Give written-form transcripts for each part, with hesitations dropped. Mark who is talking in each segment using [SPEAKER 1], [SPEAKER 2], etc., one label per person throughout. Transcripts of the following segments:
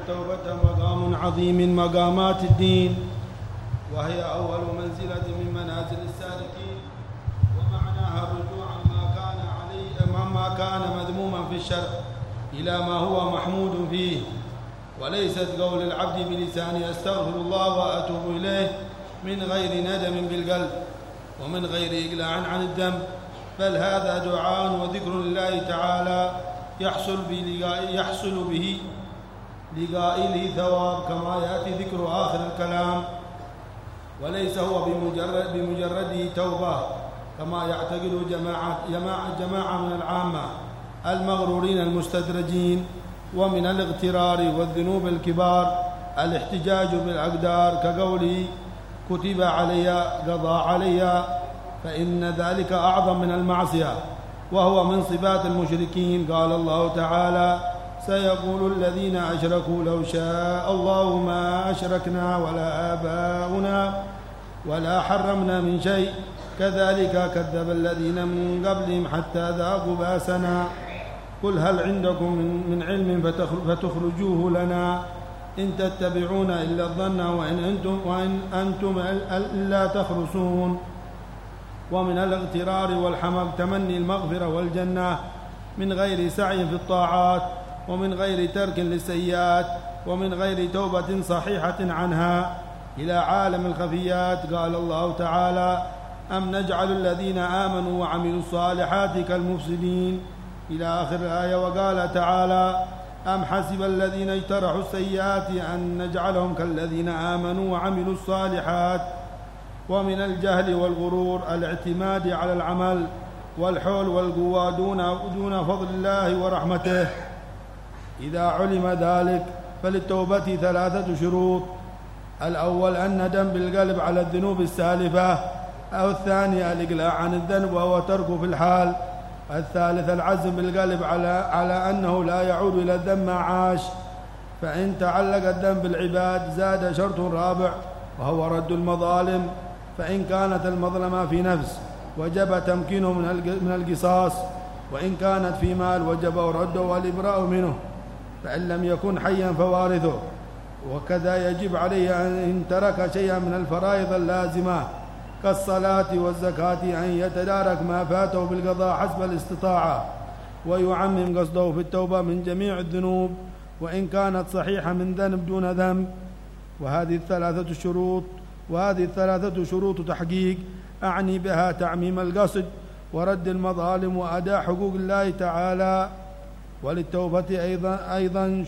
[SPEAKER 1] التوبة مقام عظيم من مقامات الدين، وهي أول منزلة من منازل السالكين، ومعناها الرجوع عما كان مذموما في الشرع إلى ما هو محمود فيه، وليست قول العبد بلسانه أستغفر الله وأتوب إليه من غير ندم بالقلب ومن غير إقلاع عن الذنب، بل هذا دعاء وذكر لله تعالى يحصل به لقائله ثواب، كما يأتي ذكر آخر الكلام، وليس هو بمجرده توبة كما يعتقد جماعة من العامة المغرورين المستدرجين. ومن الاغترار والذنوب الكبار الاحتجاج بالأقدار، كقوله كتب علي قضى علي، فإن ذلك أعظم من المعصية، وهو من صفات المشركين. قال الله تعالى سيقول الذين أشركوا لو شاء الله ما أشركنا ولا آباؤنا ولا حرمنا من شيء كذلك كذب الذين من قبلهم حتى ذاقوا بأسنا قل هل عندكم من علم فتخرجوه لنا إن تتبعون إلا الظن وإن أنتم إلا تخرصون. ومن الاغترار والحمق تمني المغفرة والجنة من غير سعي في الطاعات، ومن غير ترك للسيئات، ومن غير توبة صحيحة عنها إلى عالم الخفيات. قال الله تعالى أم نجعل الذين آمنوا وعملوا الصالحات كالمفسدين إلى آخر الآية. وقال تعالى أم حسب الذين اجترحوا السيئات أن نجعلهم كالذين آمنوا وعملوا الصالحات. ومن الجهل والغرور الاعتماد على العمل والحول والقوة دون فضل الله ورحمته. إذا علم ذلك فللتوبة 3 شروط: الأول الندم بالقلب على الذنوب السالفة، أو الثاني الإقلاع عن الذنب وهو تركه في الحال، الثالث العزم بالقلب على أنه لا يعود إلى الذنب ما عاش. فإن تعلق الذنب بالعباد زاد شرط رابع وهو رد المظالم، فإن كانت المظلمة في نفس وجب تمكينه من القصاص، وإن كانت في مال وجب رده والإبراء منه، فإن لم يكن حيا فوارثه. وكذا يجب عليه أن ترك شيئا من الفرائض اللازمة كالصلاة والزكاة أن يتدارك ما فاته بالقضاء حسب الاستطاعة، ويعمم قصده في التوبة من جميع الذنوب وإن كانت صحيحة من ذنب دون ذنب. وهذه الثلاثة شروط تحقيق، أعني بها تعميم القصد ورد المظالم وأداء حقوق الله تعالى. وللتوبة أيضا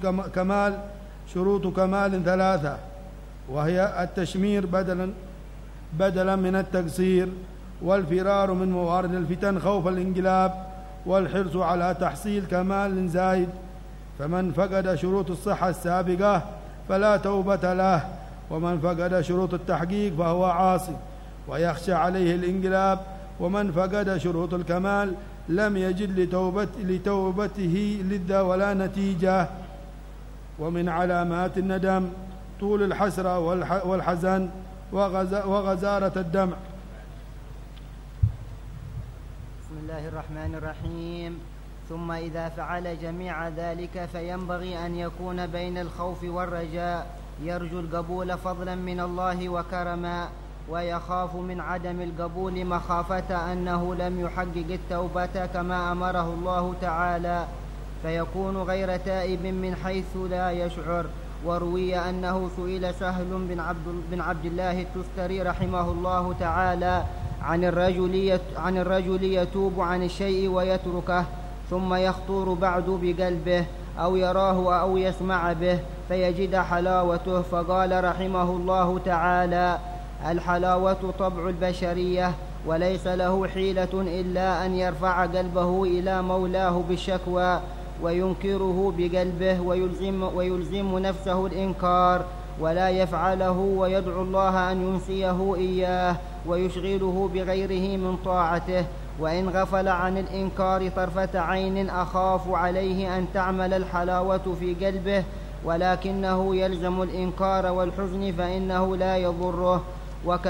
[SPEAKER 1] شروط كمال 3، وهي التشمير بدلا من التقصير، والفرار من موارد الفتن خوف الانقلاب، والحرص على تحصيل كمال زايد. فمن فقد شروط الصحة السابقة فلا توبة له، ومن فقد شروط التحقيق فهو عاصي ويخشى عليه الانقلاب. ومن فقد شروط الكمال لم يجد لتوبته لذة ولا نتيجة. ومن علامات الندم طول الحسرة والحزن وغزارة الدمع.
[SPEAKER 2] بسم الله الرحمن الرحيم. ثم إذا فعل جميع ذلك فينبغي أن يكون بين الخوف والرجاء، يرجو القبول فضلا من الله وكرما، ويخاف من عدم القبول مخافة أنه لم يحقق التوبة كما أمره الله تعالى، فيكون غير تائب من حيث لا يشعر. وروي أنه سئل سهل بن عبد الله التستري رحمه الله تعالى عن الرجل يتوب عن الشيء ويتركه ثم يخطر بعد بقلبه أو يراه أو يسمع به فيجد حلاوته، فقال رحمه الله تعالى الحلاوة طبع البشرية، وليس له حيلة إلا أن يرفع قلبه إلى مولاه بالشكوى وينكره بقلبه ويلزم نفسه الإنكار ولا يفعله، ويدعو الله أن ينسيه إياه ويشغله بغيره من طاعته. وإن غفل عن الإنكار طرفة عين أخاف عليه أن تعمل الحلاوة في قلبه، ولكنه يلزم الإنكار والحزن فإنه لا يضره.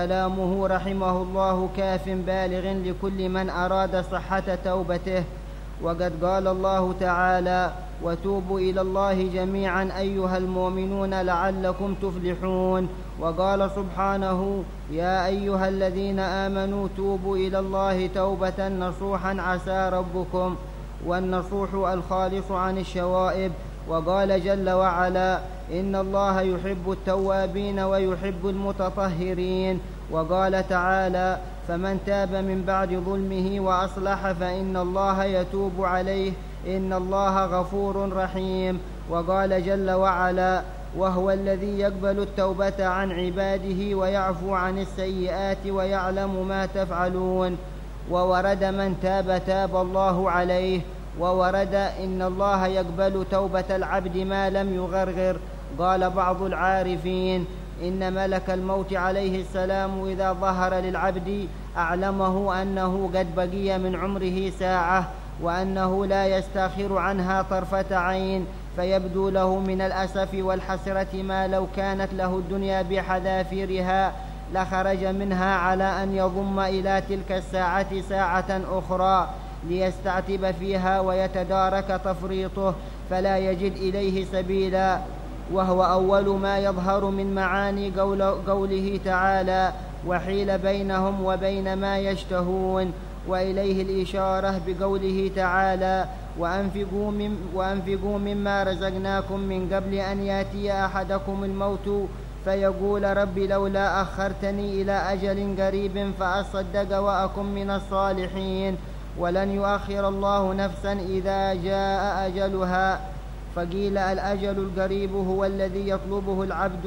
[SPEAKER 2] وكلامه رحمه الله كاف بالغ لكل من أراد صحة توبته. وقد قال الله تعالى: وتوبوا إلى الله جميعا أيها المؤمنون لعلكم تفلحون. وقال سبحانه: يا أيها الذين آمنوا توبوا إلى الله توبة نصوحا عسى ربكم، والنصوح الخالص عن الشوائب. وقال جل وعلا: إن الله يحب التوابين ويحب المتطهرين. وقال تعالى: فمن تاب من بعد ظلمه وأصلح فإن الله يتوب عليه إن الله غفور رحيم. وقال جل وعلا: وهو الذي يقبل التوبة عن عباده ويعفو عن السيئات ويعلم ما تفعلون. وورد من تاب تاب الله عليه. وورد إن الله يقبل توبة العبد ما لم يغرغر. قال بعض العارفين: إن ملك الموت عليه السلام إذا ظهر للعبد أعلمه أنه قد بقي من عمره ساعة، وأنه لا يستأخر عنها طرفة عين، فيبدو له من الأسف والحسرة ما لو كانت له الدنيا بحذافيرها لخرج منها على أن يضم إلى تلك الساعة ساعة أخرى ليستعتب فيها ويتدارك تفريطه فلا يجد إليه سبيلا. وهو أول ما يظهر من معاني قوله تعالى: وحيل بينهم وبين ما يشتهون. وإليه الإشارة بقوله تعالى: وأنفقوا مما رزقناكم من قبل أن يأتي أحدكم الموت فيقول رب لولا أخرتني إلى أجل قريب فأصدق وأكن من الصالحين. ولن يؤخر الله نفسا إذا جاء أجلها. فقيل الأجل القريب هو الذي يطلبه العبد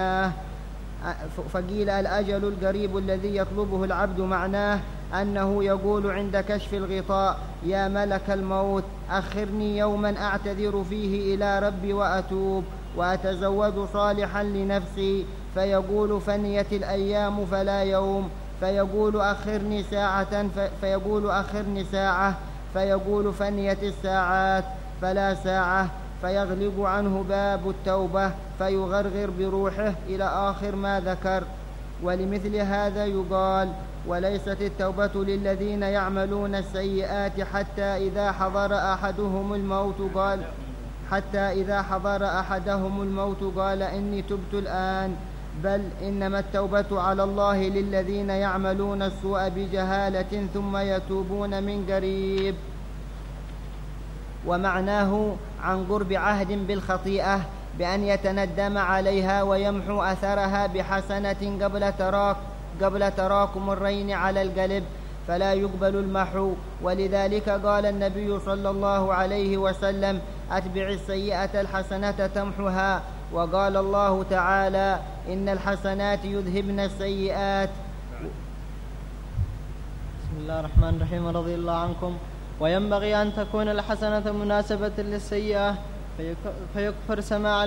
[SPEAKER 2] معناه أنه يقول عند كشف الغطاء: يا ملك الموت أخرني يوما أعتذر فيه إلى ربي وأتوب وأتزود صالحا لنفسي، فيقول فنيت الأيام فلا يوم، فيقول أخرني ساعة، فيقول فنيت الساعات فلا ساعة، فيغلق عنه باب التوبة فيغرغر بروحه إلى آخر ما ذكر. ولمثل هذا يقال: وليست التوبة للذين يعملون السيئات حتى إذا حضر أحدهم الموت قال إني تبت الآن، بل إنما التوبة على الله للذين يعملون السوء بجهالة ثم يتوبون من قريب. ومعناه عن قرب عهد بالخطيئة بأن يتندم عليها ويمحو أثرها بحسنة قبل تراكم الرين على القلب فلا يقبل المحو. ولذلك قال النبي صلى الله عليه وسلم: أتبع السيئة الحسنة تمحها. وقال الله تعالى: إن الحسنات يذهبن السيئات.
[SPEAKER 3] بسم الله الرحمن الرحيم. رضي الله عنكم. وينبغي أن تكون الحسنة مناسبة للسيئة فيكفر سماع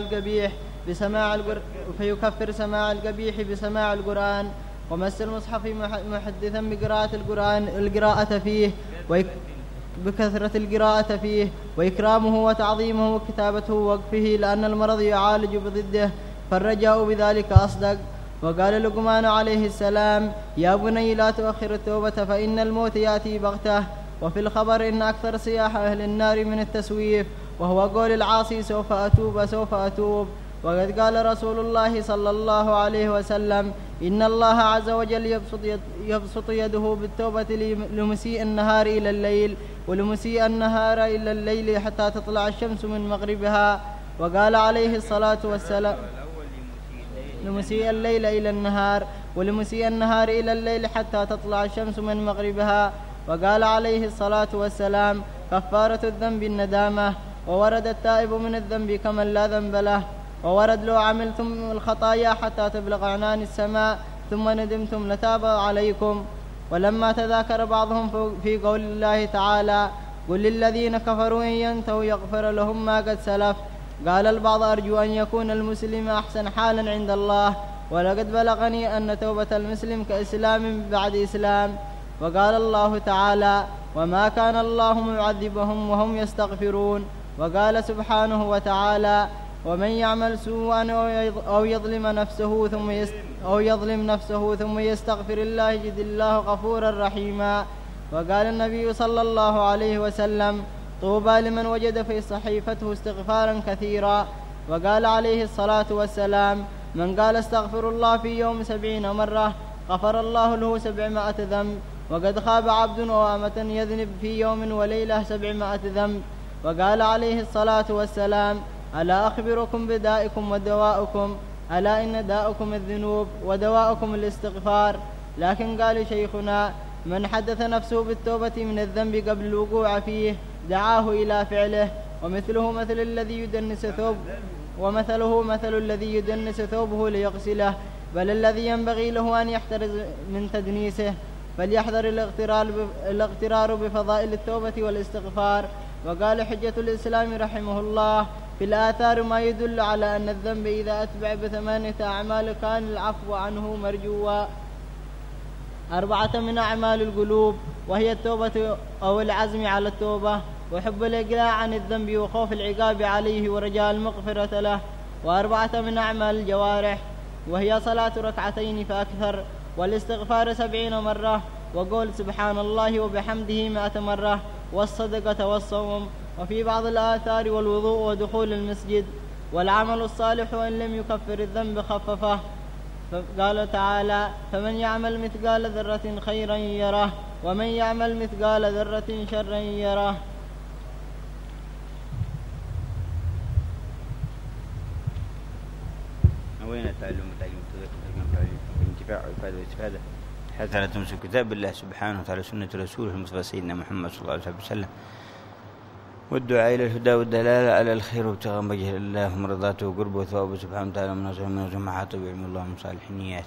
[SPEAKER 3] القبيح بسماع القرآن ومس المصحف محدثا القراءة فيه بكثرة القراءة فيه وإكرامه وتعظيمه وكتابته ووقفه، لأن المرض يعالج بضده، فالرجاء بذلك أصدق. وقال لقمان عليه السلام: يا بني لا تؤخر التوبة فإن الموت يأتي بغتة. وفي الخبر إن أكثر صياح أهل النار من التسويف، وهو قول العاصي: سوف أتوب. وقد قال رسول الله صلى الله عليه وسلم: إن الله عز وجل يبسط يده بالتوبة لمسيء النهار إلى الليل، ولمسيء النهار إلى الليل حتى تطلع الشمس من مغربها. وقال عليه الصلاة والسلام: لمسيء الليل إلى النهار، ولمسيء النهار إلى الليل حتى تطلع الشمس من مغربها. وقال عليه الصلاة والسلام: كفارة الذنب الندامة. وورد التائب من الذنب كمن لا ذنب له. وورد: لو عملتم الخطايا حتى تبلغ عنان السماء ثم ندمتم لتاب عليكم. ولما تذاكر بعضهم في قول الله تعالى: قل للذين كفروا إن ينتهوا يغفر لهم ما قد سلف، قال البعض: أرجو أن يكون المسلم أحسن حالا عند الله، ولقد بلغني أن توبة المسلم كإسلام بعد إسلام. وقال الله تعالى: وما كان الله معذبهم وهم يستغفرون. وقال سبحانه وتعالى: ومن يعمل سوءا أو يظلم نفسه ثم يستغفر الله يجد الله غفورا رحيما. وقال النبي صلى الله عليه وسلم: طوبى لمن وجد في صحيفته استغفارا كثيرا. وقال عليه الصلاة والسلام: من قال استغفر الله في يوم 70 مرة غفر الله له 700 ذنب. وقد خاب عبد وأمة يذنب في يوم وليلة 700 ذنب. وقال عليه الصلاة والسلام: ألا أخبركم بدائكم ودواءكم؟ ألا إن داءكم الذنوب ودواءكم الاستغفار. لكن قال شيخنا: من حدث نفسه بالتوبة من الذنب قبل الوقوع فيه دعاه إلى فعله، ومثله مثل الذي يدنس ثوبه ليغسله، بل الذي ينبغي له أن يحترز من تدنيسه، فليحذر الاغترار بفضائل التوبة والاستغفار. وقال حجة الإسلام رحمه الله: في الآثار ما يدل على أن الذنب إذا أتبع ب8 أعمال كان العفو عنه مرجوا. 4 من أعمال القلوب، وهي التوبة أو العزم على التوبة، وحب الإقلاع عن الذنب وخوف العقاب عليه ورجاء المغفرة له. 4 من أعمال الجوارح، وهي صلاة 2 فأكثر، والاستغفار 70 مرة، وقول سبحان الله وبحمده 100 مرة، والصدقة والصوم. وفي بعض الآثار والوضوء ودخول المسجد. والعمل الصالح وإن لم يكفر الذنب خففه. قال تعالى: فمن يعمل مثقال ذرة خيرا يره، ومن يعمل مثقال ذرة شرا يره.
[SPEAKER 4] وين التعلم والانتفاع والإفادة والاستفادة حتى لا تمسك كتاب الله سبحانه وتعالى سنة رسوله المصطفى سيدنا محمد صلى الله عليه وسلم، والدعاء إلى الهدى والدلالة على الخير وابتغاء وجه الله ومرضاته وقربه وثوابه سبحانه وتعالى من نصر من جماعته بعلم الله من صالح النيات.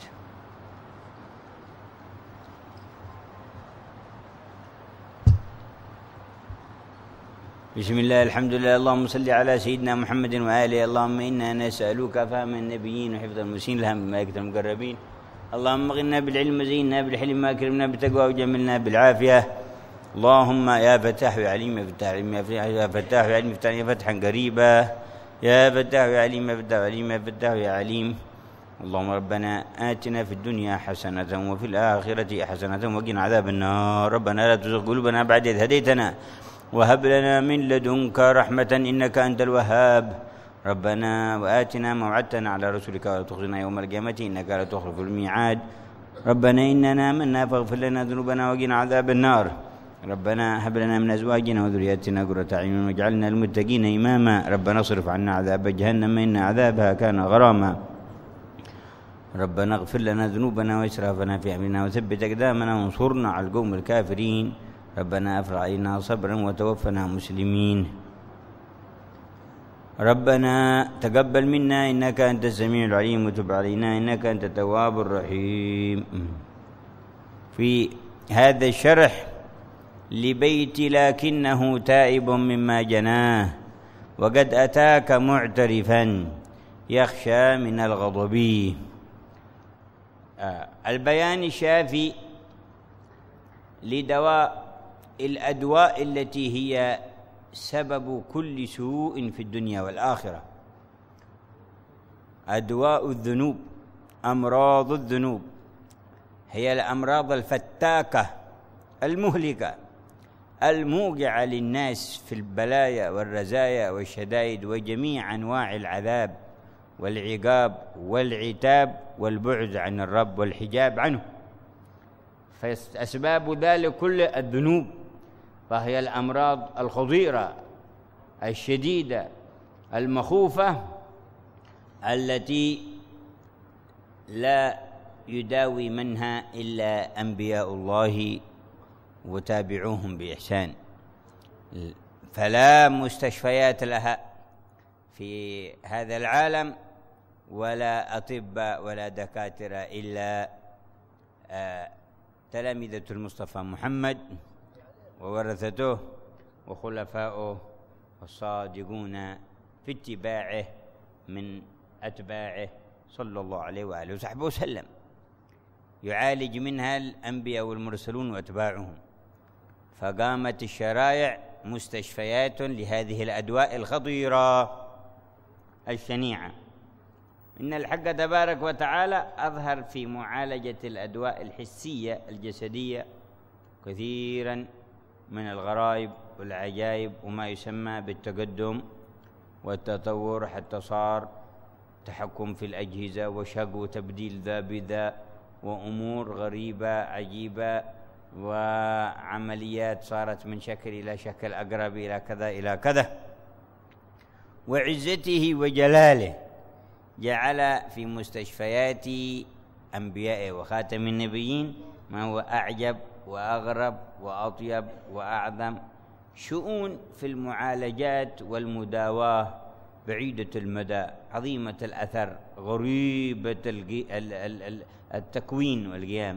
[SPEAKER 4] بسم الله الحمد لله. اللهم صل على سيدنا محمد وآله. اللهم إنا نسألك فهم النبيين وحفظ المرسلين لهم بملائكة المقربين. اللهم اغننا بالعلم وزينا بالحلم واكرمنا بالتقوى وجملنا بالعافية. اللهم يا فتاح يا عليم يا فتاح عليم يا فتاح يا عليم يا فتحا قريبا يا فتاح يا عليم يا فتاح عليم يا فتاح يا عليم. اللهم ربنا آتنا في الدنيا حسنة وفي الآخرة حسنة وقنا عذاب النار. ربنا لا تزغ قلوبنا بعد إذ هديتنا وهب لنا من لدنك رحمة إنك أنت الوهاب. ربنا وآتنا ما وعدتنا على رسولك ولا تخزنا يوم القيامة إنك لا تخلف الميعاد. ربنا إننا آمنا فاغفر لنا ذنوبنا وقنا عذاب النار. ربنا هب لنا من أزواجنا وذرياتنا قرة أعين واجعلنا للمتقين إماما. ربنا اصرف عنا عذاب جهنم إن عذابها كان غراما. ربنا اغفر لنا ذنوبنا وإسرافنا في أمرنا وثبت أقدامنا وانصرنا على القوم الكافرين. ربنا أفرغ علينا صبرا وتوفنا مسلمين. ربنا تقبل منا إنك أنت السميع العليم وتب علينا إنك أنت التواب الرحيم. في هذا الشرح لبيت لكنه تائب مما جناه وقد أتاك معترفا يخشى من الغضب. البيان الشافي لدواء الأدواء التي هي سبب كل سوء في الدنيا والآخرة. أدواء الذنوب، أمراض الذنوب، هي الأمراض الفتاكة المهلكة الموقعة للناس في البلايا والرزايا والشدائد وجميع أنواع العذاب والعقاب والعتاب والبعد عن الرب والحجاب عنه. فأسباب ذلك كل الذنوب، فهي الأمراض الخطيرة الشديدة المخوفة التي لا يداوي منها إلا أنبياء الله وتابعوهم بإحسان. فلا مستشفيات لها في هذا العالم ولا أطباء ولا دكاترة إلا تلامذة المصطفى محمد وورثته وخلفاؤه الصادقون في اتباعه من أتباعه صلى الله عليه وآله وصحبه وسلم. يعالج منها الأنبياء والمرسلون وأتباعهم. فقامت الشرائع مستشفيات لهذه الأدواء الخطيرة الشنيعة. إن الحق تبارك وتعالى أظهر في معالجة الأدواء الحسية الجسدية كثيرا من الغرائب والعجائب وما يسمى بالتقدم والتطور، حتى صار تحكم في الأجهزة وشق وتبديل ذا بذا وأمور غريبة عجيبة وعمليات صارت من شكل إلى شكل أقرب إلى كذا إلى كذا. وعزته وجلاله جعل في مستشفيات أنبيائه وخاتم النبيين ما هو أعجب وأغرب وأطيب وأعظم شؤون في المعالجات والمداواة بعيدة المدى عظيمة الأثر غريبة التكوين والقيام.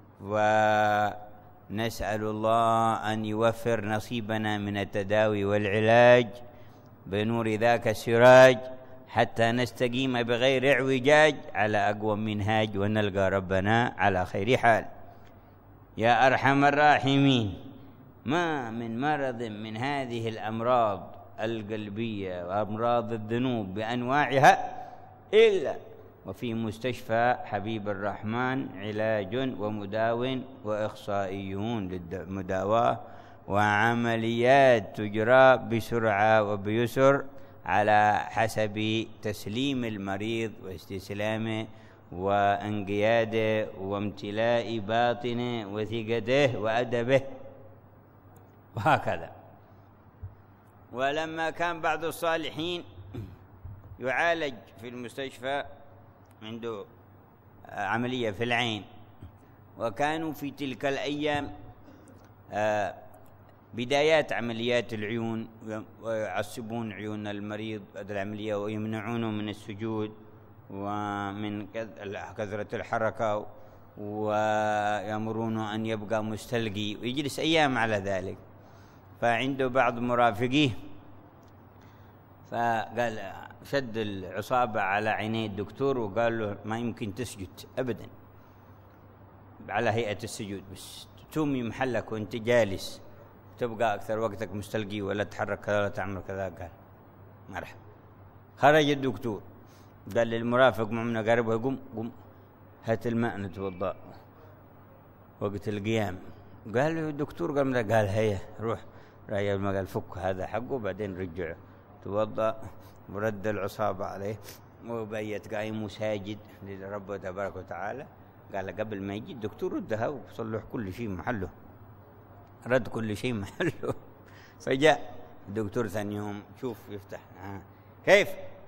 [SPEAKER 4] ونسأل الله أن يوفر نصيبنا من التداوي والعلاج بنور ذاك السراج حتى نستقيم بغير اعوجاج على أقوى منهاج ونلقى ربنا على خير حال. يا أرحم الراحمين، ما من مرض من هذه الأمراض القلبية وأمراض الذنوب بأنواعها إلا وفي مستشفى حبيب الرحمن علاج ومداو وإخصائيون للمداواة وعمليات تجرى بسرعة وبيسر على حسب تسليم المريض واستسلامه وانقياده وامتلاء باطنه وثقته وأدبه وهكذا. ولما كان بعض الصالحين يعالج في المستشفى عنده عملية في العين، وكانوا في تلك الأيام بدايات عمليات العيون ويعصبون عيون المريض بعد العملية ويمنعونه من السجود ومن كثرة الحركة ويأمرونه أن يبقى مستلقي ويجلس أيام على ذلك. فعنده بعض مرافقيه فقال شد العصابة على عيني الدكتور وقال له ما يمكن تسجد أبدا على هيئة السجود، بس تومي محلك وانت جالس تبقى أكثر وقتك مستلقي ولا تحرك كذا ولا تعمل كذا. قال مرحبا. خرج الدكتور قال للمرافق معنا قربه قم هات الماء نتوضأ وقت القيام. قال له الدكتور قال هيا روح رايح الماء، قال فك هذا حقه بعدين رجعه. توضأ ورد العصابة عليه وبيت قايم وساجد لربه تبارك وتعالى. قال قبل ما يجي الدكتور ردها وصلح كل شيء محله، رد كل شيء محله. فجاء الدكتور ثاني يوم شوف يفتح كيف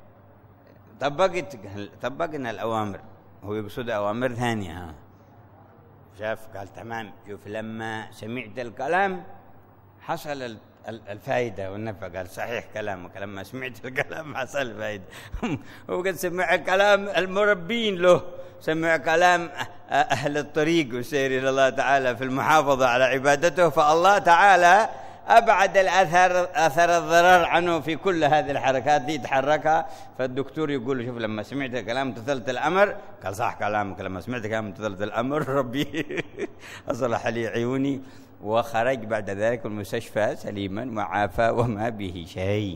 [SPEAKER 4] طبقنا الأوامر، هو يقصد أوامر ثانية. شاف قال تمام. شوف لما سمعت الكلام حصل الفائدة والنفع. قال صحيح كلامك، لما سمعت الكلام حصل الفائدة. وقد سمع كلام المربين له، سمع كلام أهل الطريق والسير إلى الله تعالى في المحافظة على عبادته، فالله تعالى أبعد أثر الضرر عنه في كل هذه الحركات دي تحركها. فالدكتور يقول شوف لما سمعت الكلام امتثلت الأمر. قال صح كلامك، لما سمعت الكلام امتثلت الأمر ربي أصلح لي عيوني. وخرج بعد ذلك المستشفى سليما وعافى وما به شيء.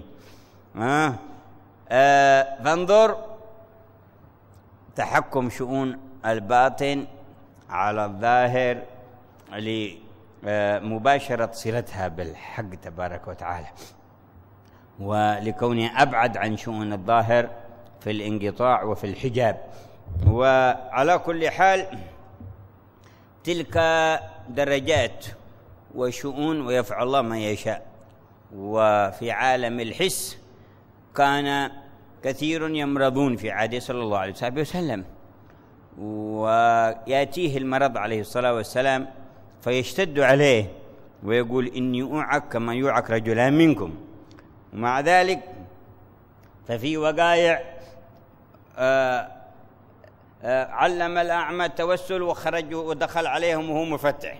[SPEAKER 4] فانظر تحكم شؤون الباطن على الظاهر لمباشرة صلتها بالحق تبارك وتعالى، ولكونه أبعد عن شؤون الظاهر في الانقطاع وفي الحجاب. وعلى كل حال تلك درجات وشؤون ويفعل الله ما يشاء. وفي عالم الحس كان كثير يمرضون في عهده صلى الله عليه وسلم، ويأتيه المرض عليه الصلاة والسلام فيشتد عليه ويقول إني أوعك كما يوعك رجلان منكم. ومع ذلك ففي وقائع علم الأعمى التوسل وخرج ودخل عليهم وهو مفتح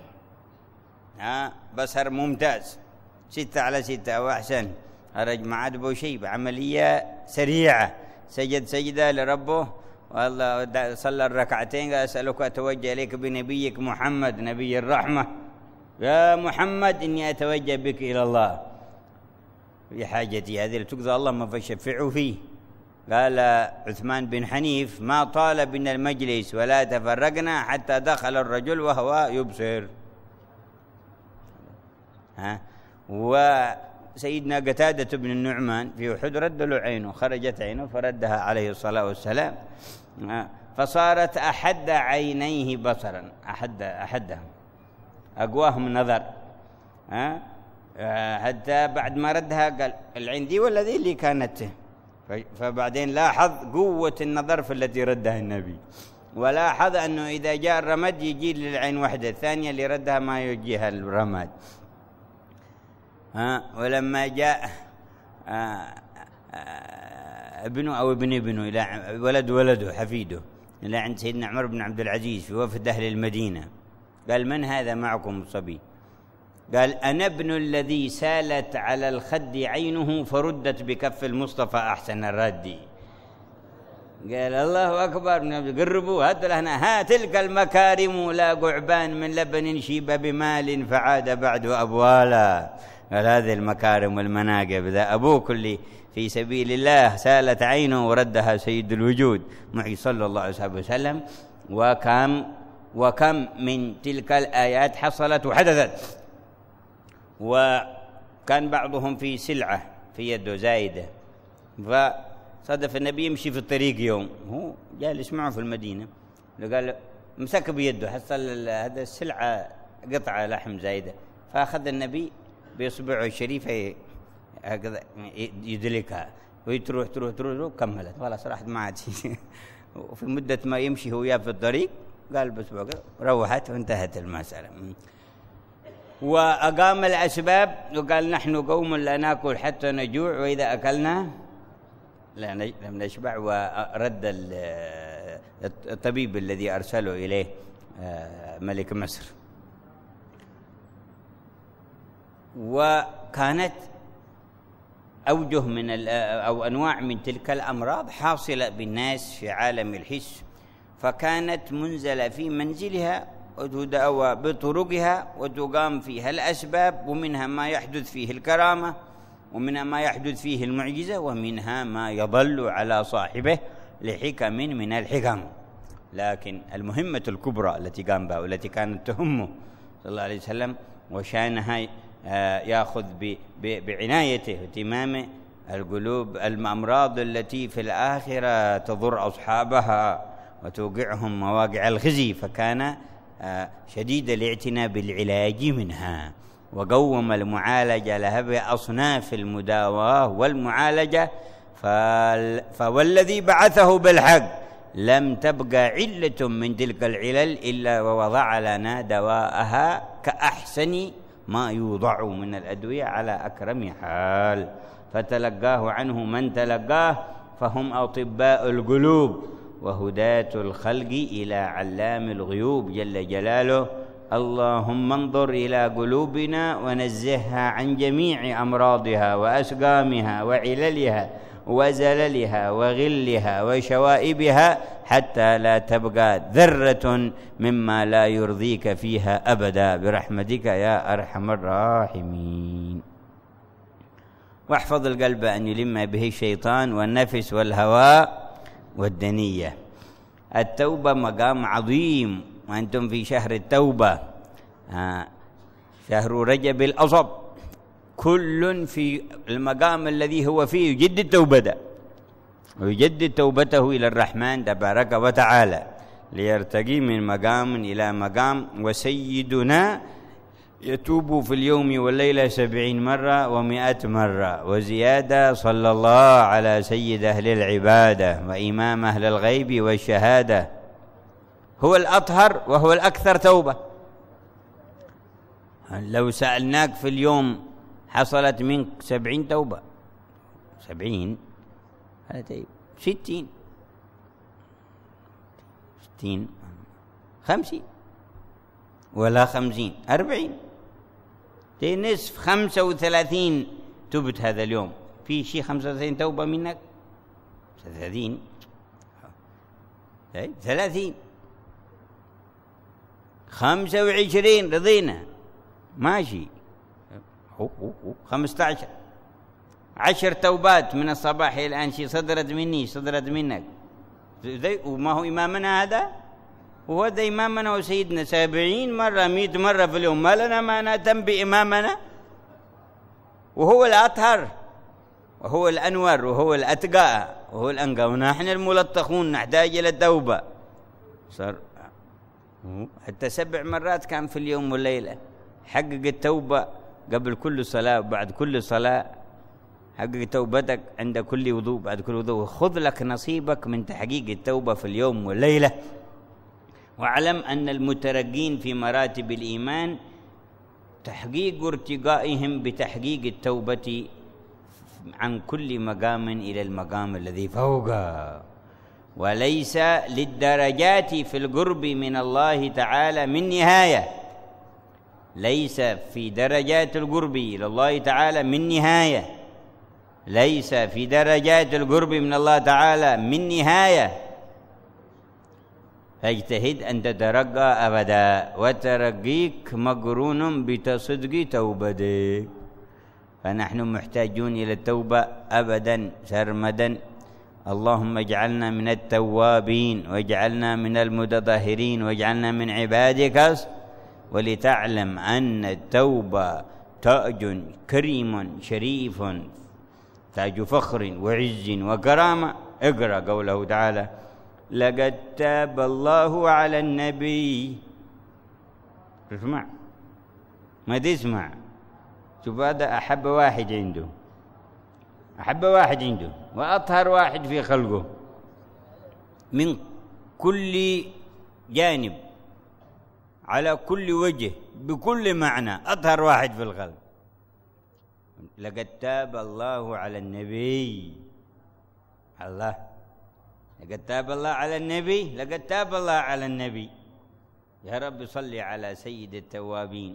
[SPEAKER 4] بصر ممتاز 6 على 6 أو أحسن. خرج ما عاد شيء بعملية سريعة، سجد سجدة لربه والله صلى الركعتين. قال أسألك أتوجه إليك بنبيك محمد نبي الرحمة، يا محمد إني أتوجه بك إلى الله في حاجتي هذه لتقضى اللهم فشفعوا فيه. قال عثمان بن حنيف ما طال بنا المجلس ولا تفرقنا حتى دخل الرجل وهو يبصر. وسيدنا قتادة بن النعمان في أحد رد له عينه، خرجت عينه فردها عليه الصلاة والسلام، فصارت أحد عينيه بصرا، أحدهم أقواهم نظر، حتى بعد ما ردها قال العين دي ولا ذي اللي كانت، فبعدين لاحظ قوة النظر في التي ردها النبي، ولاحظ أنه إذا جاء الرمد يجي للعين واحدة، الثانية اللي ردها ما يجيها الرماد. ولما جاء ابنه أو ابنه إلى ولده حفيده إلى عند سيدنا عمر بن عبد العزيز في وفد أهل المدينة، قال من هذا معكم الصبي؟ قال أنا ابن الذي سالت على الخد عينه فردت بكف المصطفى أحسن الرد. قال الله أكبر، قربوا هاتوا لهنا، تلك المكارم لا قعبان من لبن شيب بمال فعاد بعد أبوالا. قال هذه المكارم والمناقب ذا أبوك اللي في سبيل الله سالت عينه وردها سيد الوجود معي صلى الله عليه وسلم. وكم من تلك الآيات حصلت وحدثت. وكان بعضهم في سلعة في يده زايدة، فصادف النبي يمشي في الطريق يوم، هو جالس معه في المدينة، قال مسك بيده حصل هذا السلعة قطعة لحم زايدة، فأخذ النبي بإصبعه الشريفة هكذا يدلكها ويتروح تروح كملت خلاص راحت ما عاد وفي مدة ما يمشي هو في الطريق قال بس روحت وانتهت المسألة. وأقام الأسباب وقال نحن قوم لا نأكل حتى نجوع وإذا أكلنا لم نشبع، ورد الطبيب الذي أرسله إليه ملك مصر. وكانت أوجه من أو أنواع من تلك الأمراض حاصلة بالناس في عالم الحس، فكانت منزلة في منزلها وتداوى بطرقها وتقام فيها الأسباب، ومنها ما يحدث فيه الكرامة، ومنها ما يحدث فيه المعجزة، ومنها ما يضل على صاحبه لحكم من الحكم. لكن المهمة الكبرى التي قام بها والتي كانت تهمه صلى الله عليه وسلم وشانها يأخذ بعنايته واهتمامه القلوب، الأمراض التي في الآخرة تضر أصحابها وتوقعهم مواقع الخزي، فكان شديد الاعتناء بالعلاج منها، وقوم المعالجة لها بأصناف المداواة والمعالجة. فوالذي بعثه بالحق لم تبقى علة من تلك العلل إلا ووضع لنا دواءها كأحسن ما يوضع من الأدوية على أكرم حال، فتلقاه عنه من تلقاه، فهم أطباء القلوب وهداة الخلق إلى علام الغيوب جل جلاله. اللهم انظر إلى قلوبنا ونزهها عن جميع أمراضها وأسقامها وعللها وزللها وغلها وشوائبها، حتى لا تبقى ذرة مما لا يرضيك فيها أبدا برحمتك يا أرحم الراحمين. واحفظ القلب أن يلم به الشيطان والنفس والهواء والدنية. التوبة مقام عظيم، وأنتم في شهر التوبة، شهر رجب الأصب، كل في المقام الذي هو فيه يجدد توبته ويجدد توبته إلى الرحمن تبارك وتعالى ليرتقي من مقام إلى مقام. وسيدنا يتوب في اليوم والليلة 70 مرة و100 مرة وزيادة، صلى الله على سيد أهل العبادة وإمام أهل الغيب والشهادة، هو الأطهر وهو الأكثر توبة. لو سألناك في اليوم حصلت منك 70 توبة، 70 60 50 ولا 50 40 نصف 35 تبت هذا اليوم. في شيء 35 توبة منك 30 25 رضينا ماشي 15 10 توبات من الصباح إلى الآن شيء صدرت مني صدرت منك، وما هو إمامنا هذا؟ وهو ده إمامنا وسيدنا 70 مرة 100 مرة في اليوم، ما لنا ما نهتم بإمامنا؟ وهو الأطهر وهو الأنور وهو الأتقى وهو الأنقى، ونحن الملطخون نحتاج إلى التوبة. صار حتى 7 مرات كان في اليوم والليلة. حقق التوبة قبل كل صلاة وبعد كل صلاة، حقق توبتك عند كل وضوء بعد كل وضوء، خذ لك نصيبك من تحقيق التوبة في اليوم والليلة. واعلم أن المترقين في مراتب الإيمان تحقيق ارتقائهم بتحقيق التوبة عن كل مقام إلى المقام الذي فوقه، وليس للدرجات في القرب من الله تعالى من نهاية. ليس في درجات القرب إلى الله تعالى من نهاية، ليس في درجات القرب من الله تعالى من نهاية. فاجتهد أن تترقى أبدا، وترقيك مقرون بتصدق توبتك. فنحن محتاجون إلى التوبة أبدا سرمدا. اللهم اجعلنا من التوابين، واجعلنا من المتطهرين، واجعلنا من عبادك. ولتعلم أن التوبة تاج كريم شريف، تاج فخر وعز وكرامة. اقرأ قوله تعالى: لقد تاب الله على النبي. اسمع، ما تسمع، شوف هذا أحب واحد عنده، أحب واحد عنده وأطهر واحد في خلقه من كل جانب، على كل وجه، بكل معنى، أطهر واحد في الخلق. لقد تاب الله على النبي. الله، لقد تاب الله على النبي، لقد تاب الله على النبي. يا رب صل على سيد التوابين.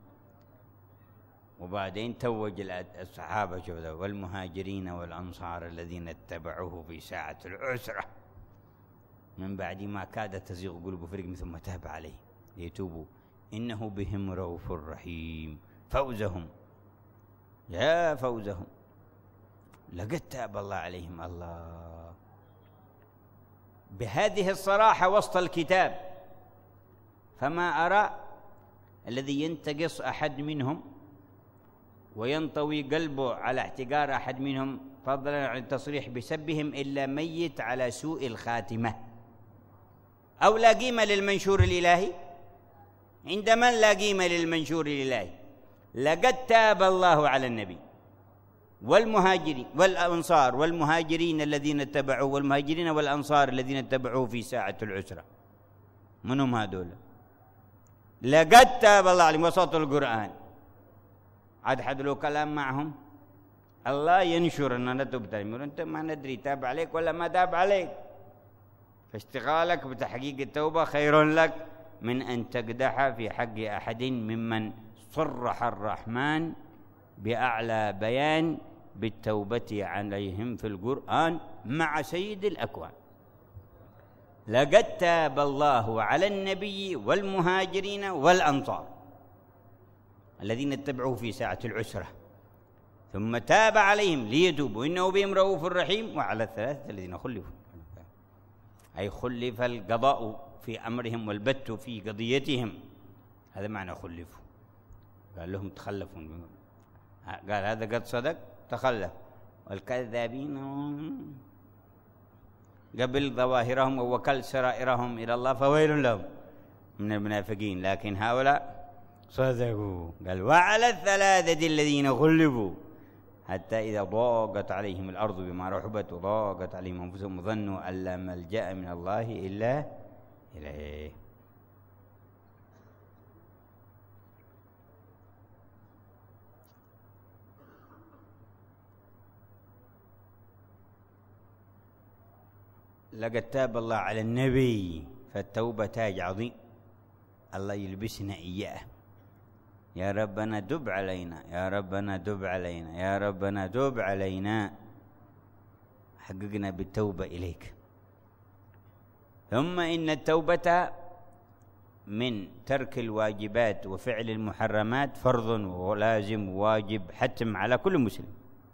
[SPEAKER 4] وبعدين توج الصحابة والمهاجرين والأنصار الذين اتبعوه في ساعة العسرة من بعد ما كادت تزيغ قلوب فريق ثم تاب عليه ليتوبوا إنه بهم رؤوف رحيم. فوزهم يا فوزهم، لقد تاب الله عليهم. الله، بهذه الصراحة وسط الكتاب. فما أرى الذي ينتقص أحد منهم وينطوي قلبه على احتقار أحد منهم فضلا عن التصريح بسبهم إلا ميت على سوء الخاتمة، أو لا قيمة للمنشور الإلهي. عندما لا قيمة للمنشور الإلهي. لقد تاب الله على النبي والمهاجرين والأنصار والمهاجرين الذين اتبعوه، والمهاجرين والأنصار الذين اتبعوه في ساعة العسرة. منهم هذول؟ لقد تاب الله عليهم. وسط القرآن عاد حد له كلام معهم. الله ينشر أننا تبت، أنت ما ندري تاب عليك ولا ما تاب عليك. فاشتغالك بتحقيق التوبة خير لك من أن تقدح في حق أحد ممن صرح الرحمن بأعلى بيان بالتوبة عليهم في القرآن مع سيد الأكوان. لقد تاب الله على النبي والمهاجرين والأنصار الذين اتبعوه في ساعة العسرة ثم تاب عليهم ليتوبوا إنه بهم رؤوف رحيم. وعلى الثلاثة الذين خلفوا، أي خلف القضاء في أمرهم والبت في قضيتهم. هذا معنى خلفوا. قال لهم تخلفوا، قال هذا قد صدق تخلف. والكذابين قبل ظواهرهم ووكل سرائرهم إلى الله فويل لهم من المنافقين. لكن هؤلاء صدقوا. قال وعلى الثلاثة الذين خلفوا حتى إذا ضاقت عليهم الأرض بما رحبت وضاقت عليهم أنفسهم وظنوا أن لا ملجأ من الله إلا إليه. لقد تاب الله على النبي. فالتوبة تاج عظيم الله يلبسنا إياه. يا ربنا تب علينا، يا ربنا تب علينا، يا ربنا تب علينا. حققنا بالتوبة إليك. ثم إن التوبة من ترك الواجبات وفعل المحرمات فرض ولازم واجب حتم على كل مسلم.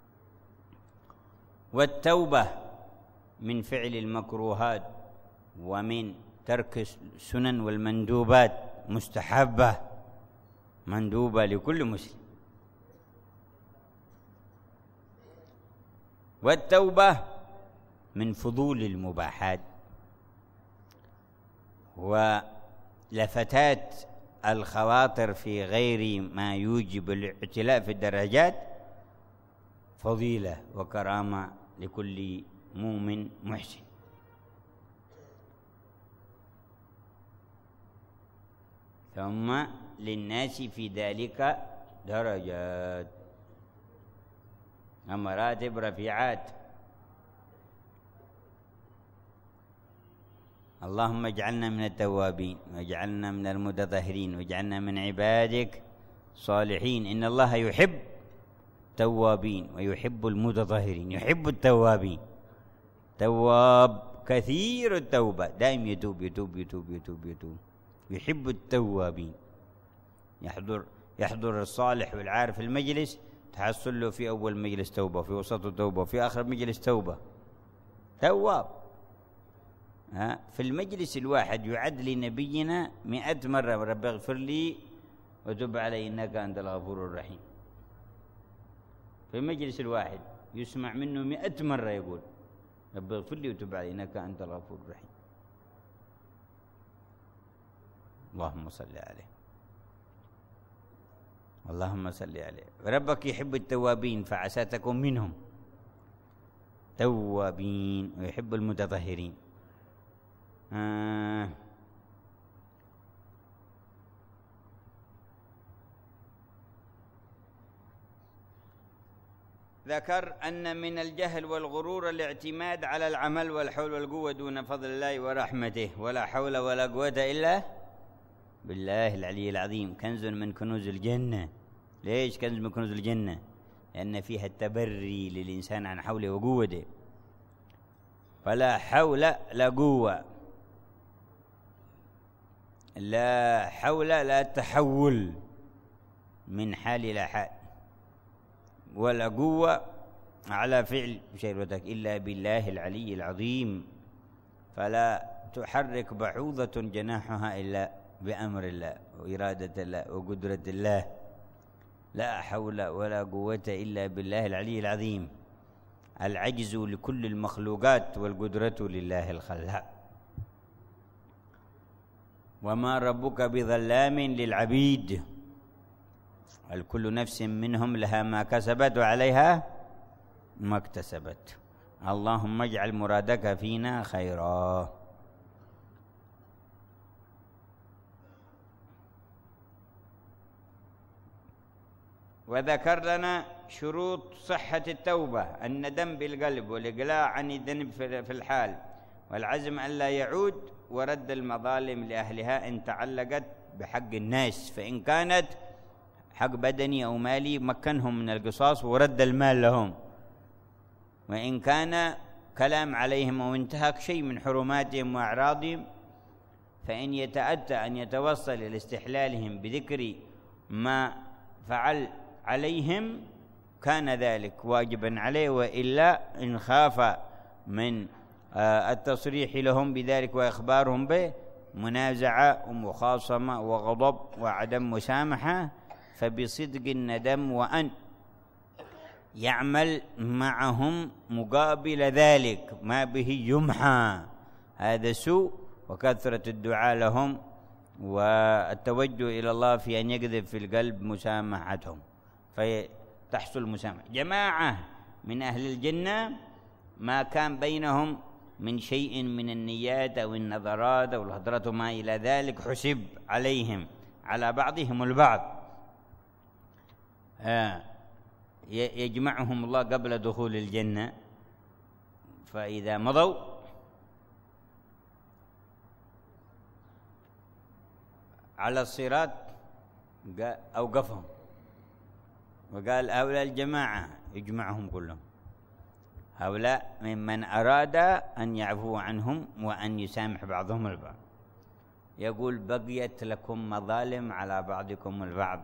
[SPEAKER 4] والتوبة من فعل المكروهات ومن ترك السنن والمندوبات مستحبة مندوبة لكل مسلم. والتوبة من فضول المباحات ولفتات الخواطر في غير ما يوجب الاعتلاء في الدرجات فضيلة وكرامة لكل مؤمن محسن. ثم للناس في ذلك درجات ومراتب رفيعات. اللهم اجعلنا من التوابين واجعلنا من المتطهرين واجعلنا من عبادك صالحين. إن الله يحب التوابين ويحب المتطهرين. يحب التوابين، تواب كثير التوبة، دائم يتوب يتوب يتوب يتوب يتوب. يحب التوابين. يحضر الصالح والعارف المجلس، تحصل له في أول مجلس توبة، في وسط توبة، في آخر مجلس توبة. تواب. في المجلس الواحد يعد لنبينا 100 مرة رب اغفر لي وتب علي إنك أنت الغفور الرحيم. في المجلس الواحد يسمع منه 100 مرة يقول رب اغفر لي وتب علي إنك أنت الغفور الرحيم. اللهم صل عليه، اللهم صل عليه. ربك يحب التوابين فعسى تكون منهم توابين، ويحب المتطهرين. ذكر أن من الجهل والغرور الاعتماد على العمل والحول والقوة دون فضل الله ورحمته. ولا حول ولا قوة إلا بالله العلي العظيم. كنز من كنوز الجنة. ليش كنز من كنوز الجنة؟ لأن فيها التبري للإنسان عن حوله وقوته. فلا حول لا قوة، لا حول لا تحول من حال إلى حال، ولا قوة على فعل شيء إلا بالله العلي العظيم. فلا تحرك بعوضة جناحها إلا بأمر الله وإرادة الله وقدرة الله. لا حول ولا قوة إلا بالله العلي العظيم. العجز لكل المخلوقات والقدرة لله الخلاق. وما ربك بظلام للعبيد. الكل نفس منهم لها ما كسبت وعليها ما اكتسبت. اللهم اجعل مرادك فينا خيرا. وذكر لنا شروط صحة التوبة: الندم بالقلب والإقلاع عن الذنب في الحال، والعزم ألا يعود، ورد المظالم لأهلها إن تعلقت بحق الناس، فإن كانت حق بدني أو مالي مكنهم من القصاص ورد المال لهم، وإن كان كلام عليهم أو انتهك شيء من حرماتهم وأعراضهم، فإن يتأتى أن يتوصل إلى استحلالهم بذكر ما فعل عليهم كان ذلك واجبا عليه، وإلا إن خاف من التصريح لهم بذلك وإخبارهم به منازعة ومخاصمة وغضب وعدم مسامحة، فبصدق الندم وأن يعمل معهم مقابل ذلك ما به يمحى هذا سوء، وكثرة الدعاء لهم والتوجه إلى الله في أن يقذف في القلب مسامحتهم فتحصل مسامحة. جماعة من أهل الجنة ما كان بينهم من شيء من النيات أو النظرات أو الهدرات وما إلى ذلك حسب عليهم على بعضهم البعض، يجمعهم الله قبل دخول الجنة، فإذا مضوا على الصراط أوقفهم وقال هؤلاء الجماعة يجمعهم كلهم، هؤلاء ممن أراد أن يعفو عنهم وأن يسامح بعضهم البعض. يقول بقيت لكم مظالم على بعضكم البعض،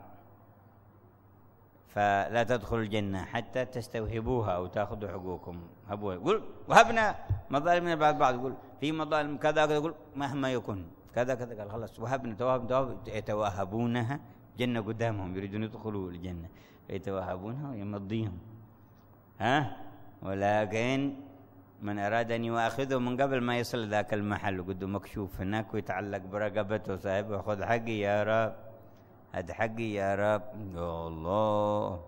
[SPEAKER 4] فلا تدخلوا الجنة حتى تستوهبوها أو تأخذوا حقوقكم. يقول وهبنا مظالم من بعض، يقول في مظالم كذا كذا، يقول مهما يكون كذا كذا، قال خلاص وهبنا توهب يتوهبونها، جنة قدامهم يريدون يدخلوا الجنة يتوهبونها ويمضيهم ولكن من أراد أن يؤاخذه من قبل ما يصل ذاك المحل وقده مكشوف هناك ويتعلق برقبته صاحبه، خذ حقي يا رب، هذا حقي يا رب. يا الله،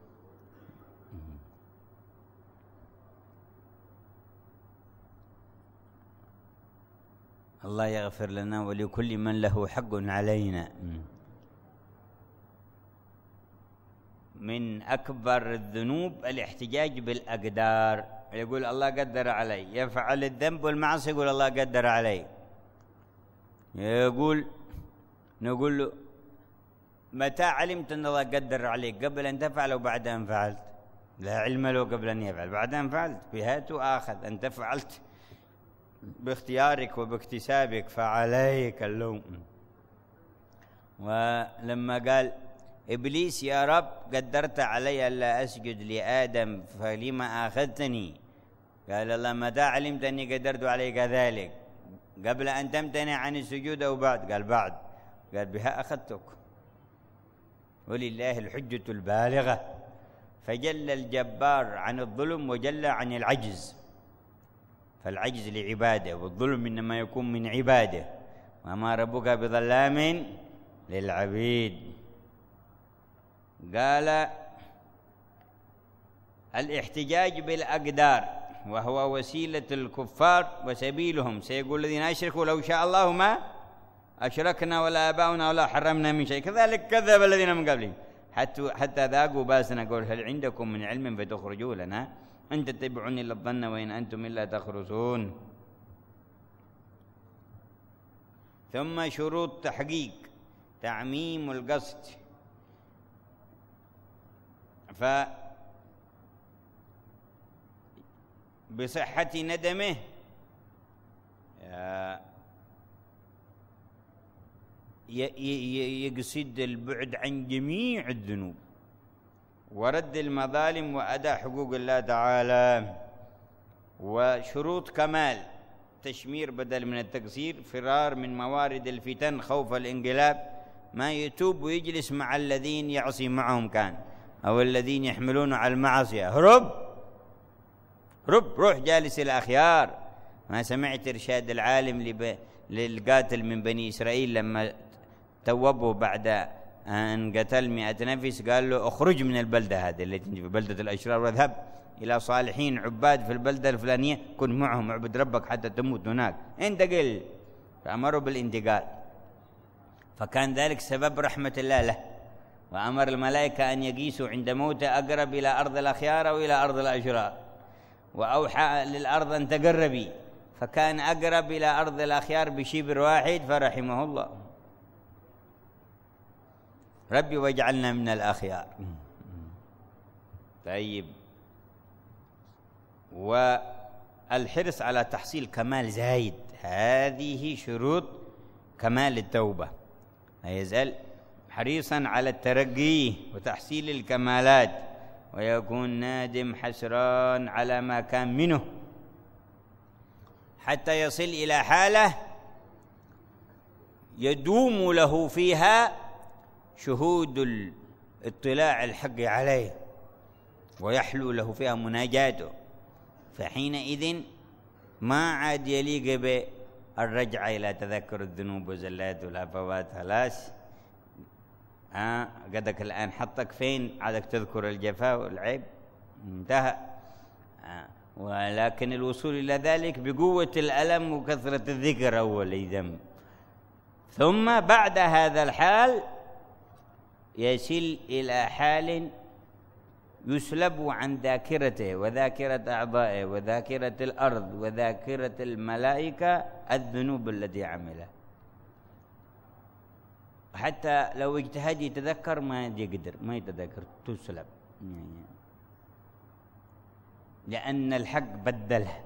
[SPEAKER 4] الله يغفر لنا ولكل من له حق علينا. من أكبر الذنوب الاحتجاج بالأقدار. يقول الله قدر علي، يفعل الذنب والمعصية يقول الله قدر علي. نقول له متى علمت أن الله قدر عليك؟ قبل أن تفعل أو بعد أن فعلت؟ لا علم له قبل أن يفعل، بعد أن فعلت بهات وآخذ. أنت فعلت باختيارك وباكتسابك فعليك اللوم. ولما قال إبليس يا رب قدرت علي ألا أسجد لآدم فلما آخذتني؟ قال الله متى علمت أني قدرت عليك ذلك؟ قبل أن تمتنع عن السجود أو بعد؟ قال بعد. قال بها أخذتك. ولله الحجة البالغة. فجل الجبار عن الظلم وجل عن العجز، فالعجز لعباده والظلم إنما يكون من عباده، وما ربك بظلام للعبيد. قال الاحتجاج بالأقدار وهو وسيلة الكفار وسبيلهم. سيقول الذين أشركوا لو شاء الله ما أشركنا ولا آباؤنا ولا حرمنا من شيء، كذلك كذب الذين من قبلهم حتى ذاقوا باسنا. قول هل عندكم من علم فتخرجوا لنا؟ أن تتبعون إلا الظن وإن أنتم إلا تخرصون. ثم شروط تحقيق تعميم القصد. بصحة ندمه يقصد البعد عن جميع الذنوب ورد المظالم وأداء حقوق الله تعالى. وشروط كمال تشمير بدل من التقصير، فرار من موارد الفتن خوف الانقلاب، ما يتوب ويجلس مع الذين يعصي معهم كان أو الذين يحملون على المعصية. روح جالس الأخيار. ما سمعت إرشاد العالم للقاتل من بني إسرائيل لما توبوا بعد أن قتل 100 نفس؟ قال له اخرج من البلدة هذه التي في بلدة الأشرار واذهب إلى صالحين عباد في البلدة الفلانية، كن معهم اعبد ربك حتى تموت هناك، انتقل. فأمروا بالانتقال، فكان ذلك سبب رحمة الله له. وأمر الملائكة أن يقيسوا عند موته أقرب إلى أرض الأخيار أو إلى أرض الأشرار، وأوحى للأرض أن تقربي، فكان أقرب إلى أرض الأخيار بشبر واحد فرحمه الله. ربي واجعلنا من الأخيار. طيب، والحرص على تحصيل كمال زايد، هذه شروط كمال التوبة. يزال حريصا على الترقي وتحصيل الكمالات، ويكون نادم حسران على ما كان منه، حتى يصل إلى حالة يدوم له فيها شهود الاطلاع الحق عليه ويحلو له فيها مناجاته. فحينئذ ما عاد يليق بالرجعة إلى تذكر الذنوب وزلات والهفوات. خلاص قدك الآن حطك فين؟ عادك تذكر الجفاء والعيب، انتهى. ولكن الوصول إلى ذلك بقوة الألم وكثرة الذكر أول ذنب، ثم بعد هذا الحال يصل إلى حال يسلب عن ذاكرته وذاكرة أعضائه وذاكرة الأرض وذاكرة الملائكة الذنوب التي عملها، حتى لو اجتهد يتذكر ما يقدر، ما يتذكر، تسلب. لأن الحق بدلها،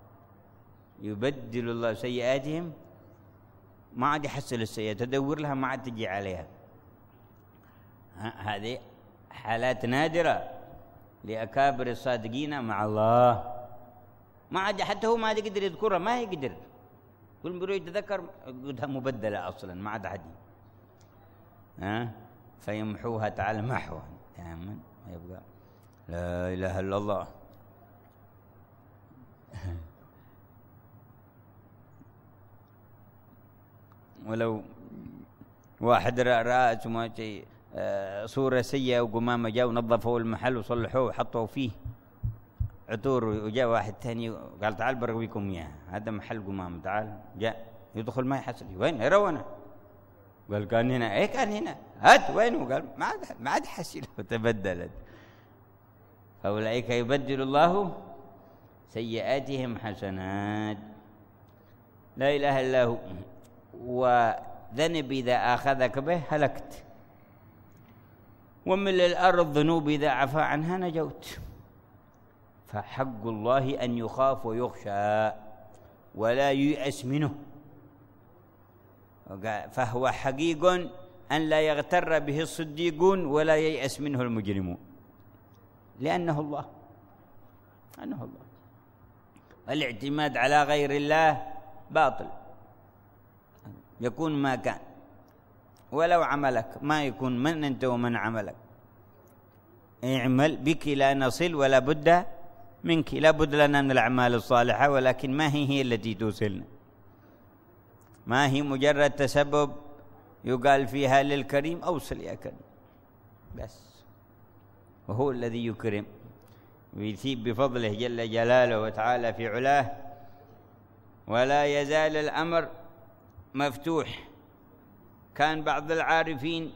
[SPEAKER 4] يبدل الله سيئاتهم، ما عاد يحصل السيئات، تدور لها ما عاد تجي عليها. هذه حالات نادرة لأكابر الصادقين مع الله، ما عاد حتى هو ما عاد يقدر يذكرها، ما يقدر، كل بيروح يتذكر يقولها مبدلة أصلا، ما عاد أحد فيمحوها تعالى محوا تماما، يبقى لا إله إلا الله. ولو واحد رأى صورة سيئة وقمامة جاء ونظفوا المحل وصلحوه وحطوا فيه عطور، وجاء واحد ثاني قال تعال برويكم إياه، هذا محل قمامة، تعال. جاء يدخل ما يحصل، وين يرونا؟ قال كان هنا. إيه كان هنا، هات وينه؟ قال ما عاد حصل وتبدلت. فأولئك يبدل الله سيئاتهم حسنات. لا إله إلا هو. وذنب إذا آخذك به هلكت، ومن الأرض ذنوب إذا عفى عنها نجوت. فحق الله أن يخاف ويخشى ولا ييأس منه، فهو حقيق أن لا يغتر به الصديقون ولا ييأس منه المجرمون، لأنه الله. أنه الله. الاعتماد على غير الله باطل، يكون ما كان، ولو عملك ما يكون من أنت ومن عملك. اعمل بك لا نصل ولا بد منك، لا بد لنا من الأعمال الصالحة، ولكن ما هي التي توصلنا، ما هي مجرد تسبب يقال فيها للكريم أوصل يا كريم بس. وهو الذي يكرم ويثيب بفضله جل جلاله وتعالى في علاه. ولا يزال الأمر مفتوح. كان بعض العارفين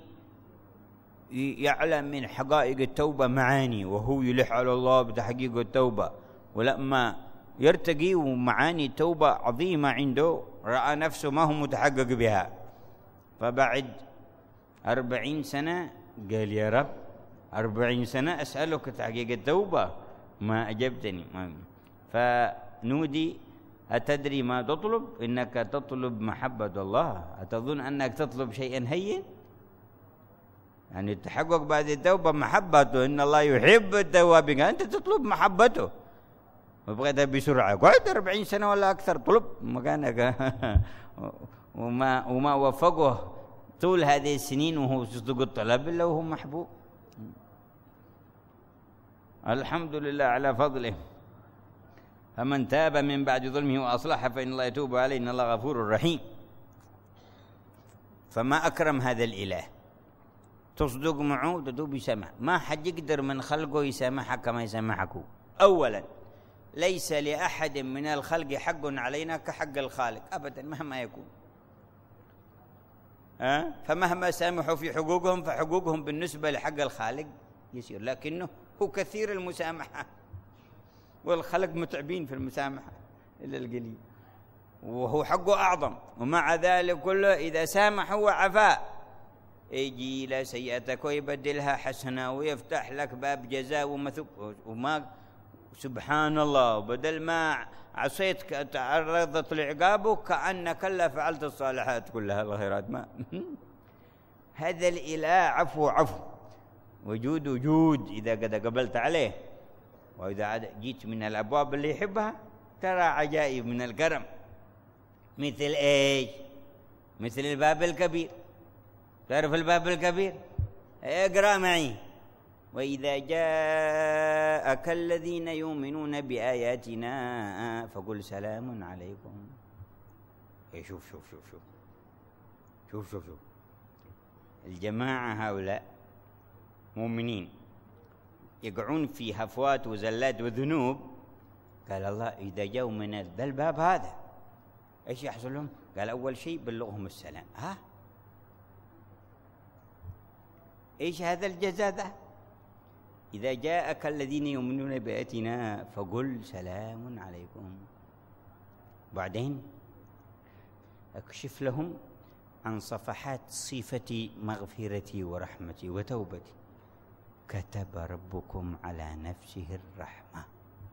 [SPEAKER 4] يعلم من حقائق التوبة معاني، وهو يلح على الله بتحقيق التوبة، ولما يرتقي ومعاني التوبة عظيمة عنده رأى نفسه ما هو متحقق بها. فبعد 40 سنة قال يا رب 40 سنة أسألك تحقيق التوبة ما أجبتني. فنودي أتدري ما تطلب؟ إنك تطلب محبة الله. أتظن أنك تطلب شيئا هين؟ يعني التحقق بعد التوبة محبته، إن الله يحب التوابين، أنت تطلب محبته وبغيتها بسرعة. قعد 40 سنة ولا أكثر طلب مكانك وما وفقه طول هذه السنين وهو يصدق الطلب إلا وهو محبوب. الحمد لله على فضله. فمن تاب من بعد ظلمه وأصلح فإن الله يتوب عليه إن الله غفور رحيم. فما أكرم هذا الإله، تصدق معه وتتوب يسامح. ما حد يقدر من خلقه يسامحك كما يسامحك. أولا ليس لأحد من الخلق حق علينا كحق الخالق أبدا مهما يكون. فمهما سامحوا في حقوقهم فحقوقهم بالنسبة لحق الخالق يسير، لكنه هو كثير المسامحة والخلق متعبين في المسامحة إلا القليل، وهو حقه أعظم. ومع ذلك كله إذا سامحوا وعفا يجي إلى سيئتك ويبدلها حسنة ويفتح لك باب جزاء ومثوب. وما سبحان الله، بدل ما عصيت تعرضت لعقابه كأنك لا فعلت الصالحات كلها الخيرات. ما هذا الإله عفو وجود وجود إذا قد قبلت عليه. وإذا جيت من الأبواب اللي يحبها ترى عجائب من الكرم. مثل إيش؟ مثل الباب الكبير. تعرف الباب الكبير؟ اقرأ معي. وإذا جاءك الذين يؤمنون بآياتنا فقل سلام عليكم. شوف شوف شوف شوف شوف شوف شوف الجماعة هؤلاء مؤمنين يقعون في هفوات وزلات وذنوب. قال الله إذا جاءوا من ذا الباب هذا إيش يحصل لهم؟ قال أول شيء بلغهم السلام. إيش هذا الجزاء ده؟ إذا جاءك الذين يؤمنون بآياتنا فقل سلام عليكم. بعدين أكشف لهم عن صفحات صفة مغفرتي ورحمتي وتوبتي. كتب ربكم على نفسه الرحمة.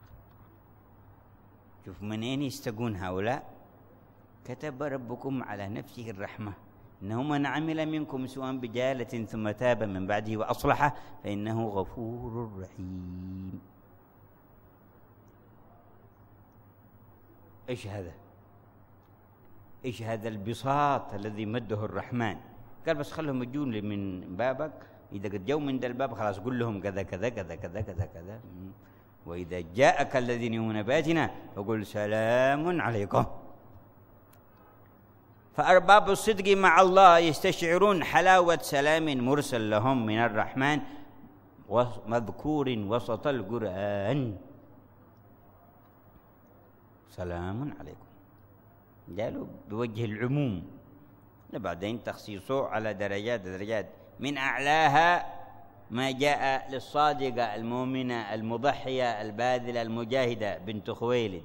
[SPEAKER 4] شوف من أين يستقون هؤلاء. كتب ربكم على نفسه الرحمة إنه من عمل منكم سوءا بجهالة ثم تاب من بعده وأصلح فإنه غفور رحيم. إيش هذا؟ إيش هذا البساط الذي مده الرحمن؟ قال بس خلهم يجون من بابك، إذا قد جو من ذا الباب خلاص قل لهم كذا كذا كذا كذا كذا كذا وإذا جاءك الذين يؤمنون بآياتنا فقل سلام عليكم. فأرباب الصدق مع الله يستشعرون حلاوة سلام مرسل لهم من الرحمن ومذكور وسط القرآن. سلام عليكم قالوا بوجه العموم، بعدين تخصيصه على درجات من أعلاها ما جاء للصادقة المؤمنة المضحية الباذلة المجاهدة بنت خويلد: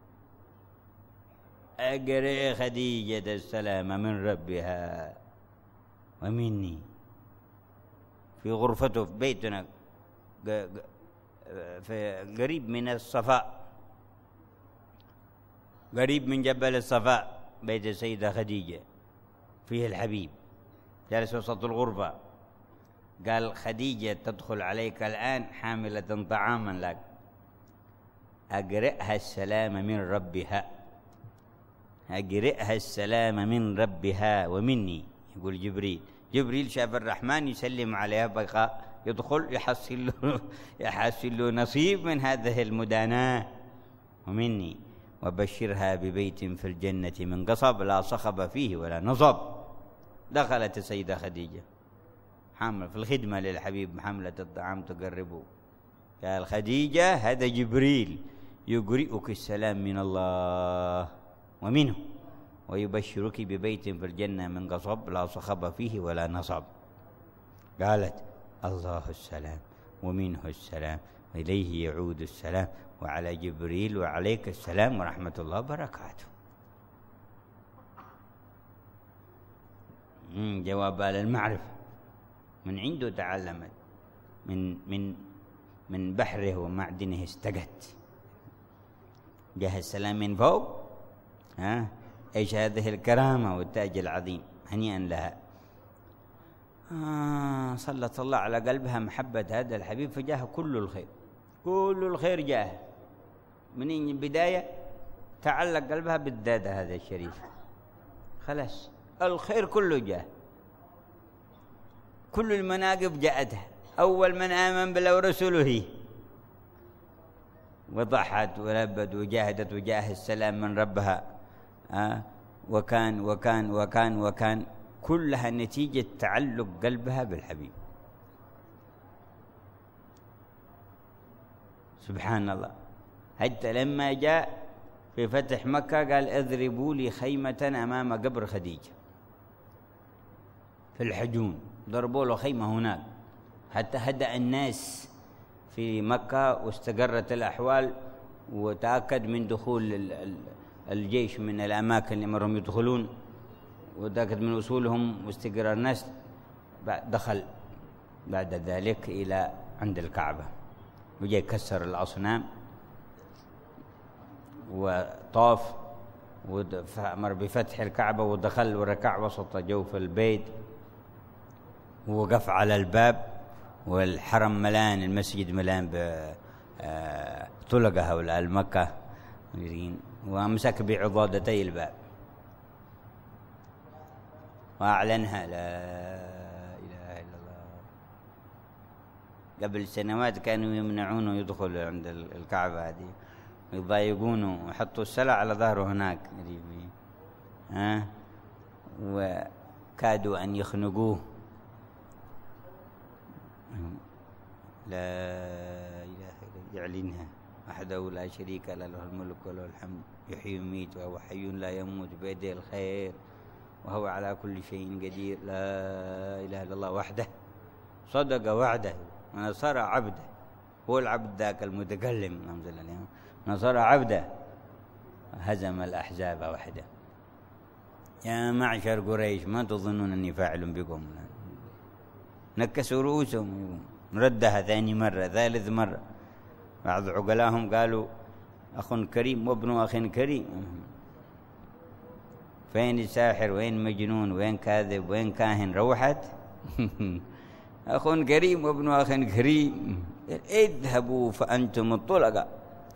[SPEAKER 4] أقرئ خديجة السلام من ربها ومني. في غرفته في بيتنا في قريب من الصفاء، قريب من جبل الصفاء، بيت السيدة خديجة فيه الحبيب، جالس وسط الغرفة. قال: خديجة تدخل عليك الآن حاملة طعاما لك، أقرئها السلام من ربها، أقرئها السلام من ربها ومني. يقول جبريل شاف الرحمن يسلم عليها، بقى يدخل يحصل له نصيب من هذه المداناة. ومني وبشرها ببيت في الجنة من قصب لا صخب فيه ولا نصب. دخلت السيدة خديجة حامل في الخدمة للحبيب، حملة الطعام تقربه. قال: خديجة هذا جبريل يقرئك السلام من الله ومنه، ويبشرك ببيت في الجنة من قصب لا صخب فيه ولا نصب. قالت: الله السلام ومنه السلام وإليه يعود السلام وعلى جبريل وعليك السلام ورحمة الله وبركاته. جواب على المعرفة من عنده تعلمت، من بحره ومعدنه استقت. جاه السلام من فوق. ايش هذه الكرامة والتاج العظيم، هنيئا لها. سلط الله على قلبها محبة هذا الحبيب، فجاه كل الخير، كل الخير جاه من البداية. تعلق قلبها بالذات هذا الشريف، خلاص الخير كله جاه، كل المناقب جاءتها. أول من آمن بالله ورسوله، وضحت ولبت وجاهدت وجاه السلام من ربها. وكان كلها نتيجة تعلق قلبها بالحبيب. سبحان الله. حتى لما جاء في فتح مكة قال: اضربوا لي خيمة أمام قبر خديجة في الحجون. ضربوا له خيمة هناك حتى هدأ الناس في مكة واستقرت الأحوال، وتأكد من دخول الجيش من الأماكن اللي مرهم يدخلون، وتأكد من وصولهم واستقرار الناس. دخل بعد ذلك إلى عند الكعبة، وجاء كسر الأصنام وطاف وأمر بفتح الكعبة، ودخل وركع وسط جوف البيت، ووقف على الباب، والحرم ملان، المسجد ملان بطلقة هؤلاء المكة، وأمسك بعضادتي الباب وأعلنها: لا إله إلا الله. قبل سنوات كانوا يمنعونه يدخل عند الكعبة هذه، يضايقونه ويحطوا السلع على ظهره هناك، وكادوا أن يخنقوه. لا إله إلا يعلنها: وحده لا شريك له، له الملك وله الحمد، يحيي ويميت وهو حي لا يموت، بيده الخير وهو على كل شيء قدير. لا إله إلا الله وحده صدق وعده ونصر عبده. هو العبد ذاك المتكلم، نصر عبده هزم الأحزاب وحده. يا معشر قريش ما تظنون أني فاعل بكم. نكسوا رؤوسهم، ردها ثاني مرة ثالث مرة. بعض عقلاهم قالوا: أخ كريم وابن أخ كريم. فين الساحر؟ وين مجنون؟ وين كاذب؟ وين كاهن؟ روحت. أخ كريم وابن أخ كريم، اذهبوا فأنتم الطلقاء.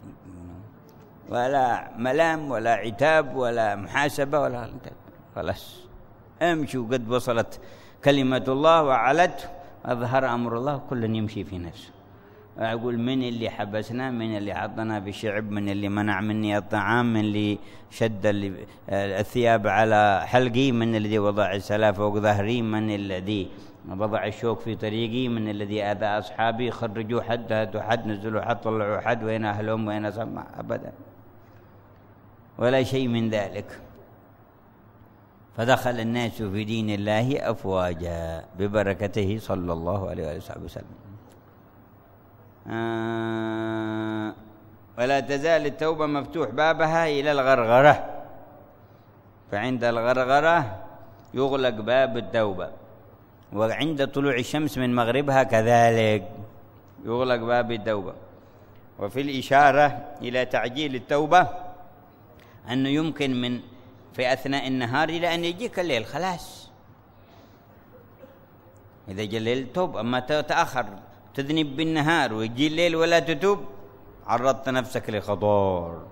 [SPEAKER 4] ولا ملام ولا عتاب ولا محاسبة ولا، خلاص امشوا، قد وصلت كلمة الله وعلت، أظهر أمر الله، كل يمشي في نفسه. أقول من اللي حبسنا، من اللي حطنا في شعب، من اللي منع مني الطعام، من اللي شد الثياب على حلقي، من الذي وضع السلاف فوق ظهري، من الذي وضع الشوك في طريقي، من الذي أذى أصحابي. خرجوا حد، هاتوا حد، نزلوا حد، طلعوا حد، وين أهلهم، وين سمع؟ أبدا ولا شيء من ذلك. فدخل الناس في دين الله أفواجا ببركته صلى الله عليه وآله وسلم. ولا تزال التوبة مفتوح بابها إلى الغرغرة، فعند الغرغرة يغلق باب التوبة، وعند طلوع الشمس من مغربها كذلك يغلق باب التوبة. وفي الإشارة إلى تعجيل التوبة أنه يمكن من في أثناء النهار إلى أن يجيك الليل، خلاص إذا جاء الليل توب. أما تتأخر تذنب بالنهار ويجي الليل ولا تتوب، عرضت نفسك لخطر.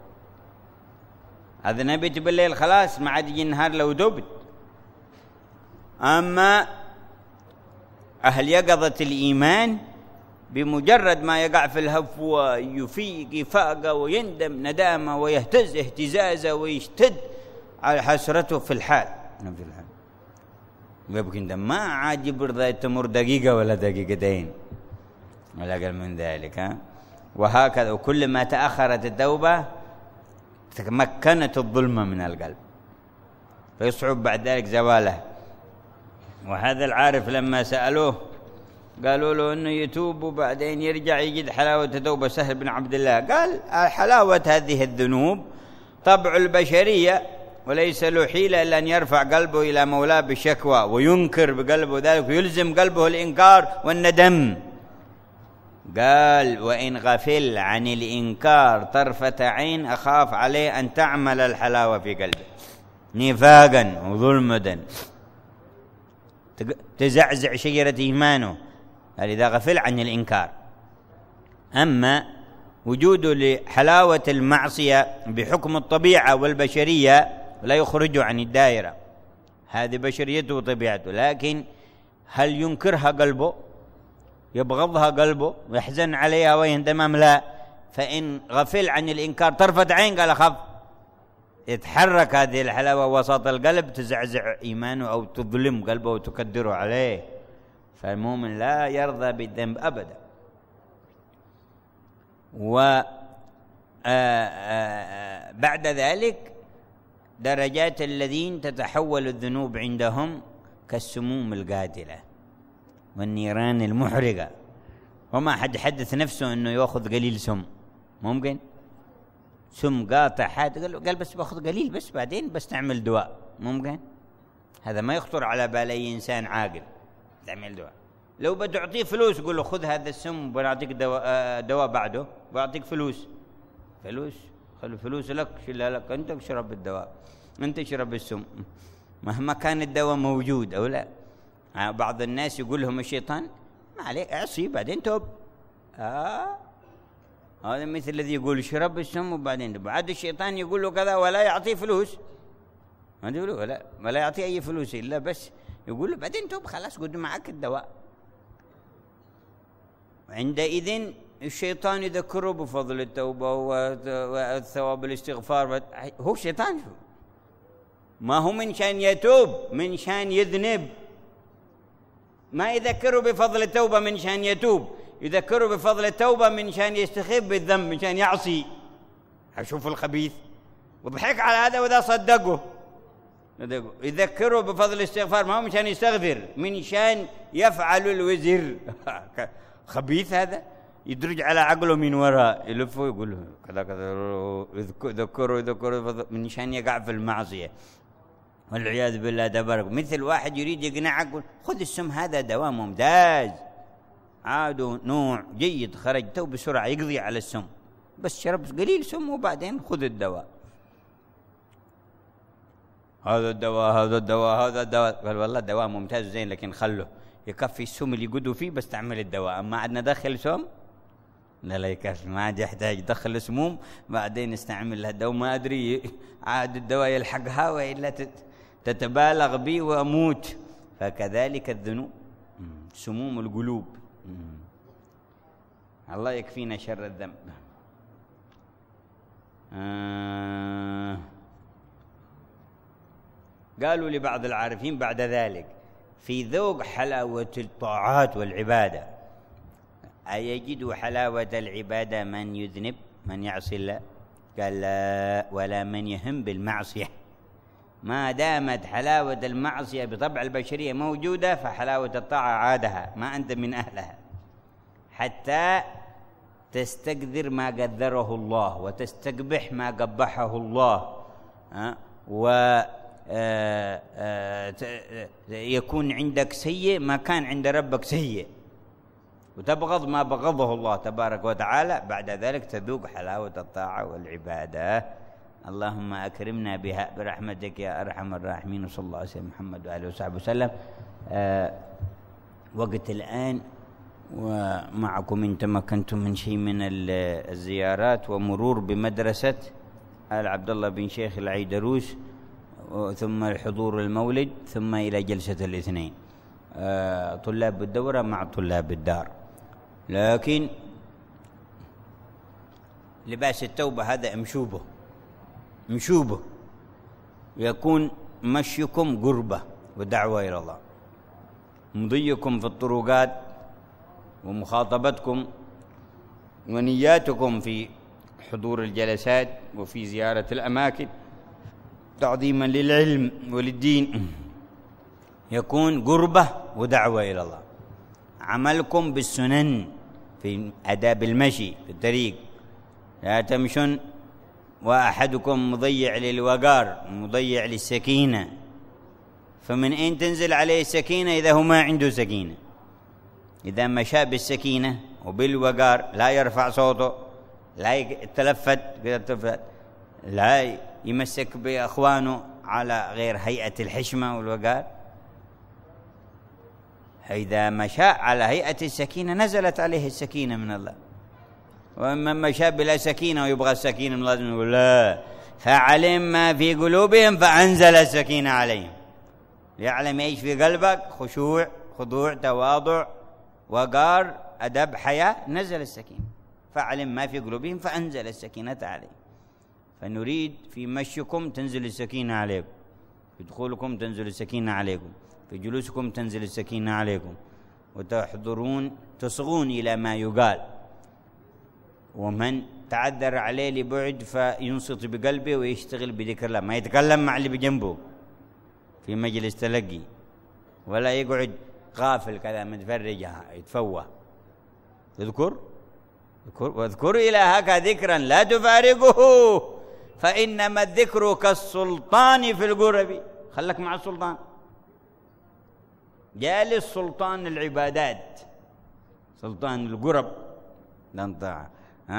[SPEAKER 4] أذنبت بالليل خلاص ما عاد يجي النهار لو تبت. أما أهل يقظة الإيمان بمجرد ما يقع في الهفوة يفيق إفاقة ويندم ندامة ويهتز اهتزازة ويشتد على حسرته في الحال، يبقى ندم ما عاد يبرد تمر دقيقة ولا دقيقتين ولا أقل من ذلك. وهكذا وكل ما تأخرت التوبة تمكنت الظلمة من القلب فيصعب بعد ذلك زواله. وهذا العارف لما سألوه قالوا له أنه يتوب وبعدين يرجع يجد حلاوة التوبة. سهل بن عبد الله قال حلاوة هذه الذنوب طبع البشرية، وليس له حيلة إلا أن يرفع قلبه إلى مولاه بالشكوى وينكر بقلبه ذلك ويلزم قلبه الإنكار والندم. قال وإن غفل عن الإنكار طرفة عين أخاف عليه أن تعمل الحلاوة في قلبه نفاقا وظلمة تزعزع شجرة إيمانه. قال إذا غفل عن الإنكار. أما وجوده لحلاوة المعصية بحكم الطبيعة والبشرية لا يخرجه عن الدائرة، هذه بشريته وطبيعته. لكن هل ينكرها قلبه، يبغضها قلبه ويحزن عليها ويندم؟ لا. فإن غفل عن الإنكار طرفة عين قال أخاف يتحرك هذه الحلاوة وسط القلب تزعزع إيمانه أو تظلم قلبه وتكدره عليه. فالمؤمن لا يرضى بالذنب أبدا. وبعد ذلك درجات الذين تتحول الذنوب عندهم كالسموم القاتلة والنيران المحرقة. وما حد حدث نفسه أنه يأخذ قليل سم، ممكن سم قاطع حاد قال بس باخذ قليل بس بعدين بستعمل دواء، ممكن هذا ما يخطر على بال أي إنسان عاقل تعمل دواء. لو بتعطيه فلوس قول له خذ هذا السم بنعطيك دواء بعده بعطيك فلوس خلي فلوس لك شيلها لك أنت اشرب الدواء، أنت اشرب السم مهما كان الدواء موجود أو لا. بعض الناس يقول لهم الشيطان ما عليك اعصي بعدين توب. هذا مثل الذي يقول اشرب السم وبعدين بعد الشيطان يقول له كذا ولا يعطيه فلوس، ما يقول له ولا يعطيه أي فلوس إلا بس يقول له بعدين توب خلاص قد معك الدواء. عندئذ الشيطان يذكره بفضل التوبة والثواب الاستغفار. هو شيطان ما هو من شان يتوب، من شان يذنب. ما يذكره بفضل التوبة من شان يتوب، يذكره بفضل التوبة من شان يستخف بالذنب، من شان يعصي. أشوف الخبيث وضحك على هذا وذا صدقه. يذكره بفضل الاستغفار ما هو من شان يستغفر، من شان يفعل الوزر. خبيث هذا يدرج على عقله من وراء يلفه يقول له كذا كذا يذكره من شان يقع في المعصية والعياذ بالله تبارك. مثل واحد يريد يقنعك خذ السم هذا دواء ممتاز عاد نوع جيد خرجته بسرعة يقضي على السم، بس شرب قليل سم وبعدين خذ الدواء. هذا الدواء قال والله دواء ممتاز زين لكن خله يكفي السم اللي يقدوا فيه بس تعمل الدواء. أما عاد ندخل سم لا يكفي، ما عاد يحتاج دخل سموم بعدين نستعمل الدواء ما أدري عاد الدواء يلحقها وإلا تتبالغ بي وأموت. فكذلك الذنوب سموم القلوب. الله يكفينا شر الذنب. قالوا لبعض العارفين بعد ذلك في ذوق حلاوة الطاعات والعبادة: أيجد حلاوة العبادة من يذنب من يعصي الله؟ قال لا، ولا من يهم بالمعصية. ما دامت حلاوة المعصية بطبع البشرية موجودة فحلاوة الطاعة عادها، ما أنت من أهلها، حتى تستقذر ما قدره الله وتستقبح ما قبحه الله، ويكون عندك سيء ما كان عند ربك سيء، وتبغض ما بغضه الله تبارك وتعالى. بعد ذلك تذوق حلاوة الطاعة والعبادة. اللهم أكرمنا بها برحمتك يا أرحم الراحمين. وصلى الله على سيدنا محمد وآله وصحبه وسلم. وقت الآن ومعكم إن تمكنتم من شيء من الزيارات ومرور بمدرسة آل عبد الله بن شيخ العيدروس، ثم الحضور المولد، ثم إلى جلسة الاثنين، طلاب الدورة مع طلاب الدار. لكن لباس التوبة هذا مشوبه يكون مشيكم قربة ودعوة إلى الله، مضيكم في الطرقات ومخاطبتكم ونياتكم في حضور الجلسات وفي زيارة الأماكن تعظيما للعلم وللدين يكون قربة ودعوة إلى الله. عملكم بالسنن في آداب المشي في الطريق، لا تمشون وأحدكم مضيع للوقار مضيع للسكينة، فمن أين تنزل عليه السكينة إذا هو ما عنده سكينة؟ إذا مشى بالسكينة وبالوقار لا يرفع صوته، لا يتلفت، لا يمسك بأخوانه على غير هيئة الحشمة والوقار. إذا مشى على هيئة السكينة نزلت عليه السكينة من الله. ومن مشى بلا سكينة ويبغى السكينة من الله يقول لا، فعلم ما في قلوبهم فأنزل السكينة عليهم. ليعلم ايش في قلبك؟ خشوع، خضوع، تواضع، وقار، أدب، حياة، نزل السكينة. فعلم ما في قلوبهم فأنزل السكينة عليهم. فنريد في مشيكم تنزل السكينة عليكم، في دخولكم تنزل السكينة عليكم، في جلوسكم تنزل السكينة عليكم، وتحضرون تصغون إلى ما يقال. ومن تعذر عليه لبعد فينصت بقلبه ويشتغل بذكر الله، ما يتكلم مع اللي بجنبه في مجلس تلقي، ولا يقعد غافل كذا متفرج يتفوه. اذكر واذكر إلهك ذكرا لا تفارقه، فإنما الذكر كالسلطان في القرب. خلك مع السلطان، جالس سلطان العبادات، سلطان القرب لنطاعة.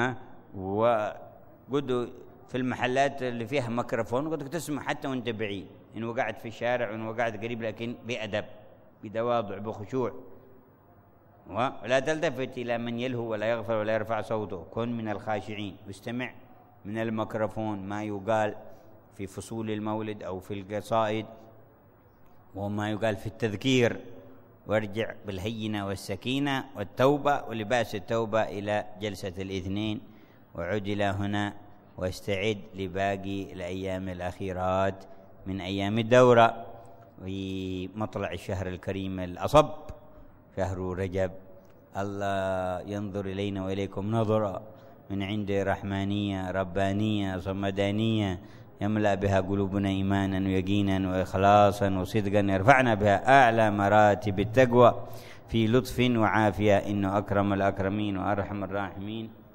[SPEAKER 4] وقدوا في المحلات اللي فيها ميكروفون قدك تسمع حتى وانت بعيد، إن وقعت في الشارع وإن وقعت قريب، لكن بأدب بتواضع بخشوع، ولا تلتفت إلى من يلهو ولا يغفل ولا يرفع صوته. كن من الخاشعين، واستمع من الميكروفون ما يقال في فصول المولد أو في القصائد وما يقال في التذكير، وارجع بالهينة والسكينة والتوبة ولباس التوبة إلى جلسة الاثنين، وعد إلى هنا واستعد لباقي الأيام الأخيرات من أيام الدورة في مطلع الشهر الكريم الأصب، شهر رجب. الله ينظر إلينا وإليكم نظرة من عند رحمانية ربانية صمدانية يملأ بها قلوبنا إيمانا ويقينا وإخلاصا وصدقا، يرفعنا بها أعلى مراتب التقوى في لطف وعافية، إنه أكرم الأكرمين وأرحم الراحمين.